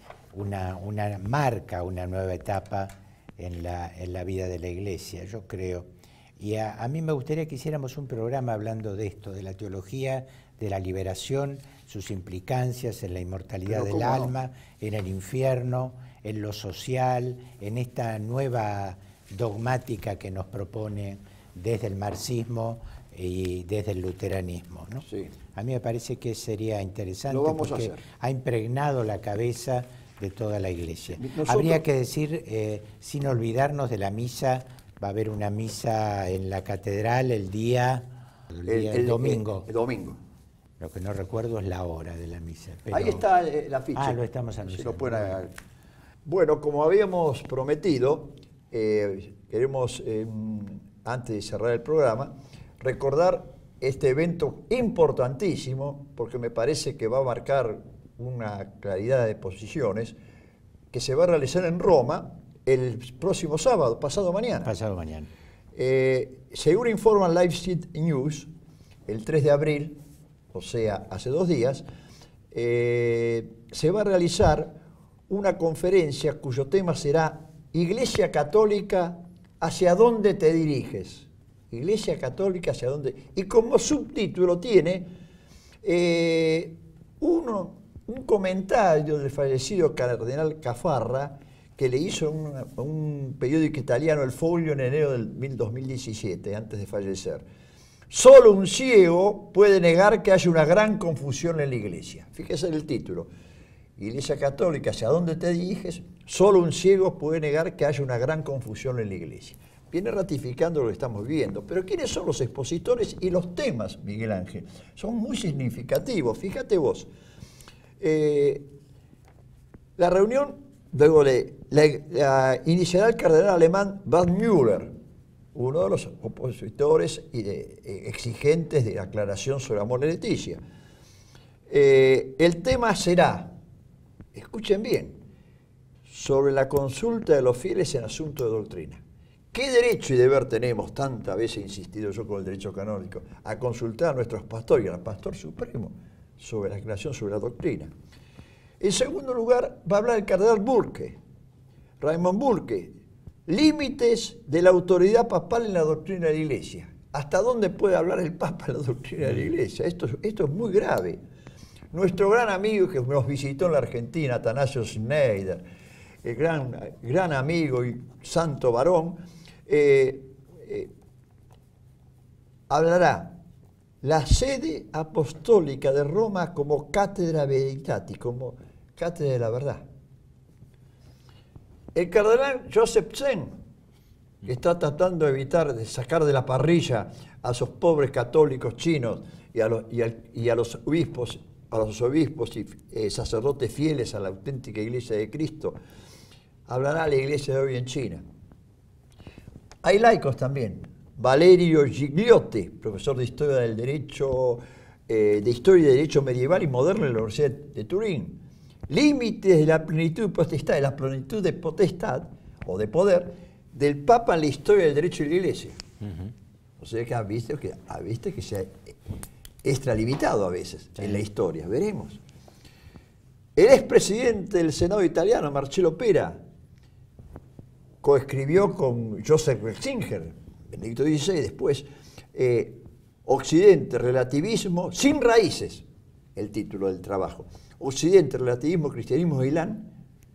una, una marca, una nueva etapa en la, en la vida de la Iglesia, yo creo. Y a, a mí me gustaría que hiciéramos un programa hablando de esto, de la teología, de la liberación, sus implicancias en la inmortalidad del alma, no? en el infierno, en lo social, en esta nueva dogmática que nos propone desde el marxismo y desde el luteranismo, ¿no? Sí. A mí me parece que sería interesante lo vamos porque a hacer. ha impregnado la cabeza de toda la Iglesia. Nosotros... Habría que decir, eh, sin olvidarnos de la misa, va a haber una misa en la catedral el día, el, día, el, el domingo. El, el domingo. Lo que no recuerdo es la hora de la misa. Pero... Ahí está eh, la ficha. Ah, lo estamos anunciando. Si pueden... Bueno, como habíamos prometido, eh, queremos, eh, antes de cerrar el programa, recordar este evento importantísimo, porque me parece que va a marcar una claridad de posiciones, que se va a realizar en Roma el próximo sábado, pasado mañana. Pasado mañana. Eh, según informan Leipzig News, el tres de abril, o sea, hace dos días, eh, se va a realizar una conferencia cuyo tema será Iglesia Católica, ¿hacia dónde te diriges? Iglesia Católica, ¿hacia dónde? Y como subtítulo tiene eh, uno... un comentario del fallecido cardenal Caffarra que le hizo a un periódico italiano, El Foglio, en enero del dos mil diecisiete, antes de fallecer. Solo un ciego puede negar que haya una gran confusión en la Iglesia. Fíjese el título. Iglesia Católica, ¿hacia dónde te diriges? Solo un ciego puede negar que haya una gran confusión en la Iglesia. Viene ratificando lo que estamos viendo. Pero ¿quiénes son los expositores y los temas, Miguel Ángel? Son muy significativos. Fíjate vos. Eh, la reunión luego le, la, la iniciará el cardenal alemán Bert Müller, uno de los opositores y de, eh, exigentes de la aclaración sobre Amor y Leticia. Eh, el tema será, escuchen bien, sobre la consulta de los fieles en asuntos de doctrina. ¿Qué derecho y deber tenemos, tantas veces he insistido yo con el derecho canónico, a consultar a nuestros pastores y al pastor supremo sobre la aclaración sobre la doctrina? En segundo lugar, va a hablar el cardenal Burke, Raymond Burke, límites de la autoridad papal en la doctrina de la Iglesia. ¿Hasta dónde puede hablar el Papa la doctrina de la Iglesia? Esto, esto es muy grave. Nuestro gran amigo que nos visitó en la Argentina, Atanasio Schneider, el gran, gran amigo y santo varón, eh, eh, hablará la sede apostólica de Roma como cátedra veritati, como cátedra de la verdad. El cardenal Joseph Zen, que está tratando de evitar, de sacar de la parrilla a esos pobres católicos chinos y a los, y a, y a los obispos, a los obispos y eh, sacerdotes fieles a la auténtica Iglesia de Cristo, hablará a la Iglesia de hoy en China. Hay laicos también. Valerio Gigliotti, profesor de Historia del Derecho, eh, de Historia y Derecho Medieval y Moderno en la Universidad de Turín. Límites de la plenitud de potestad, de la plenitud de potestad o de poder del Papa en la historia del derecho de la Iglesia. Uh-huh. O sea que ha visto que, ha visto que se ha extralimitado a veces sí. en la historia. Veremos. El expresidente del Senado italiano, Marcello Pera, coescribió con Joseph Ratzinger, Benedicto dieciséis, después, eh, Occidente, relativismo sin raíces, el título del trabajo. Occidente, relativismo, cristianismo e Islam.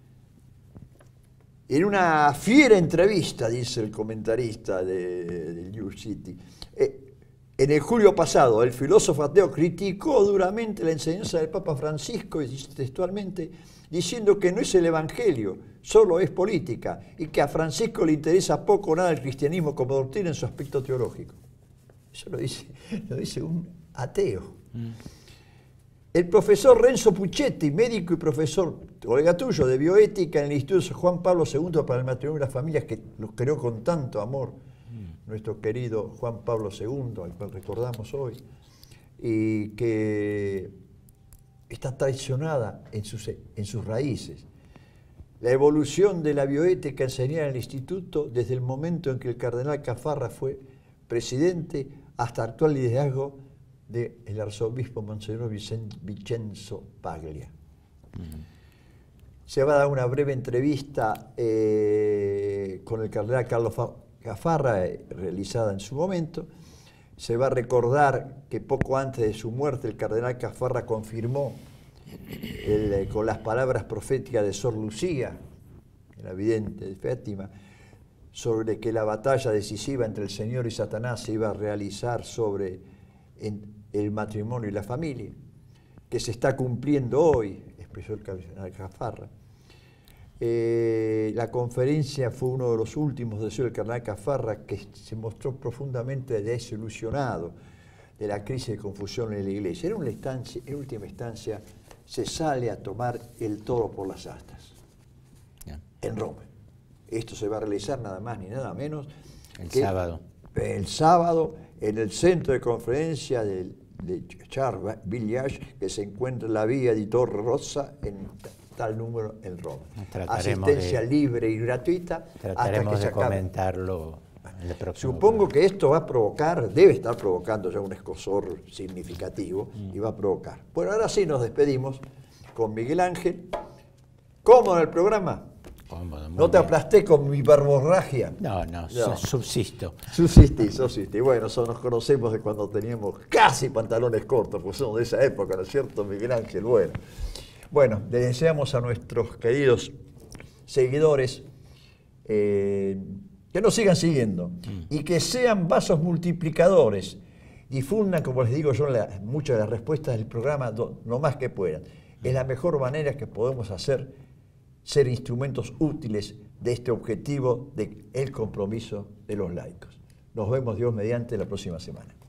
En una fiera entrevista, dice el comentarista de, de New City, eh, en el julio pasado, el filósofo ateo criticó duramente la enseñanza del Papa Francisco, y dice textualmente, diciendo que no es el Evangelio, solo es política, y que a Francisco le interesa poco o nada el cristianismo como doctrina en su aspecto teológico. Eso lo dice, lo dice un ateo. Mm. El profesor Renzo Puccetti, médico y profesor, colega tuyo, de bioética en el Instituto Juan Pablo segundo para el Matrimonio y las Familias, que los creó con tanto amor, mm. nuestro querido Juan Pablo segundo, al cual recordamos hoy, y que está traicionada en sus, en sus raíces. La evolución de la bioética enseñada en el Instituto desde el momento en que el cardenal Caffarra fue presidente hasta el actual liderazgo del arzobispo Monseñor Vincenzo Paglia. Uh-huh. Se va a dar una breve entrevista eh, con el cardenal Carlos Caffarra, eh, realizada en su momento. Se va a recordar que poco antes de su muerte el cardenal Caffarra confirmó el, eh, con las palabras proféticas de Sor Lucía, la vidente de Fátima, sobre que la batalla decisiva entre el Señor y Satanás se iba a realizar sobre en el matrimonio y la familia, que se está cumpliendo hoy, expresó el cardenal Caffarra. Eh, la conferencia fue uno de los últimos deseos del cardenal Caffarra, que se mostró profundamente desilusionado de la crisis de confusión en la Iglesia. En, una instancia, en última instancia, se sale a tomar el toro por las astas, yeah. en Roma. Esto se va a realizar nada más ni nada menos el que sábado. El sábado en el centro de conferencia del, de Charles Village, que se encuentra en la vía di Torre Rossa, en tal número en Roma. Trataremos Asistencia de, libre y gratuita. Trataremos hasta que de se acabe. comentarlo en el próximo Supongo programa. que esto va a provocar, debe estar provocando ya un escozor significativo, mm. y va a provocar. Bueno, ahora sí nos despedimos con Miguel Ángel. ¿Cómodo en el programa? Cómodo, ¿No te bien. aplasté con mi verborragia? No, no, no. subsisto. Subsistí, subsistí. Bueno, eso nos conocemos de cuando teníamos casi pantalones cortos, pues somos de esa época, ¿no es cierto, Miguel Ángel? Bueno, bueno, le deseamos a nuestros queridos seguidores eh, que nos sigan siguiendo mm. y que sean vasos multiplicadores. Difundan, como les digo yo, la, muchas de las respuestas del programa do, lo más que puedan. Mm. Es la mejor manera que podemos hacer ser instrumentos útiles de este objetivo del compromiso de los laicos. Nos vemos, Dios mediante, la próxima semana.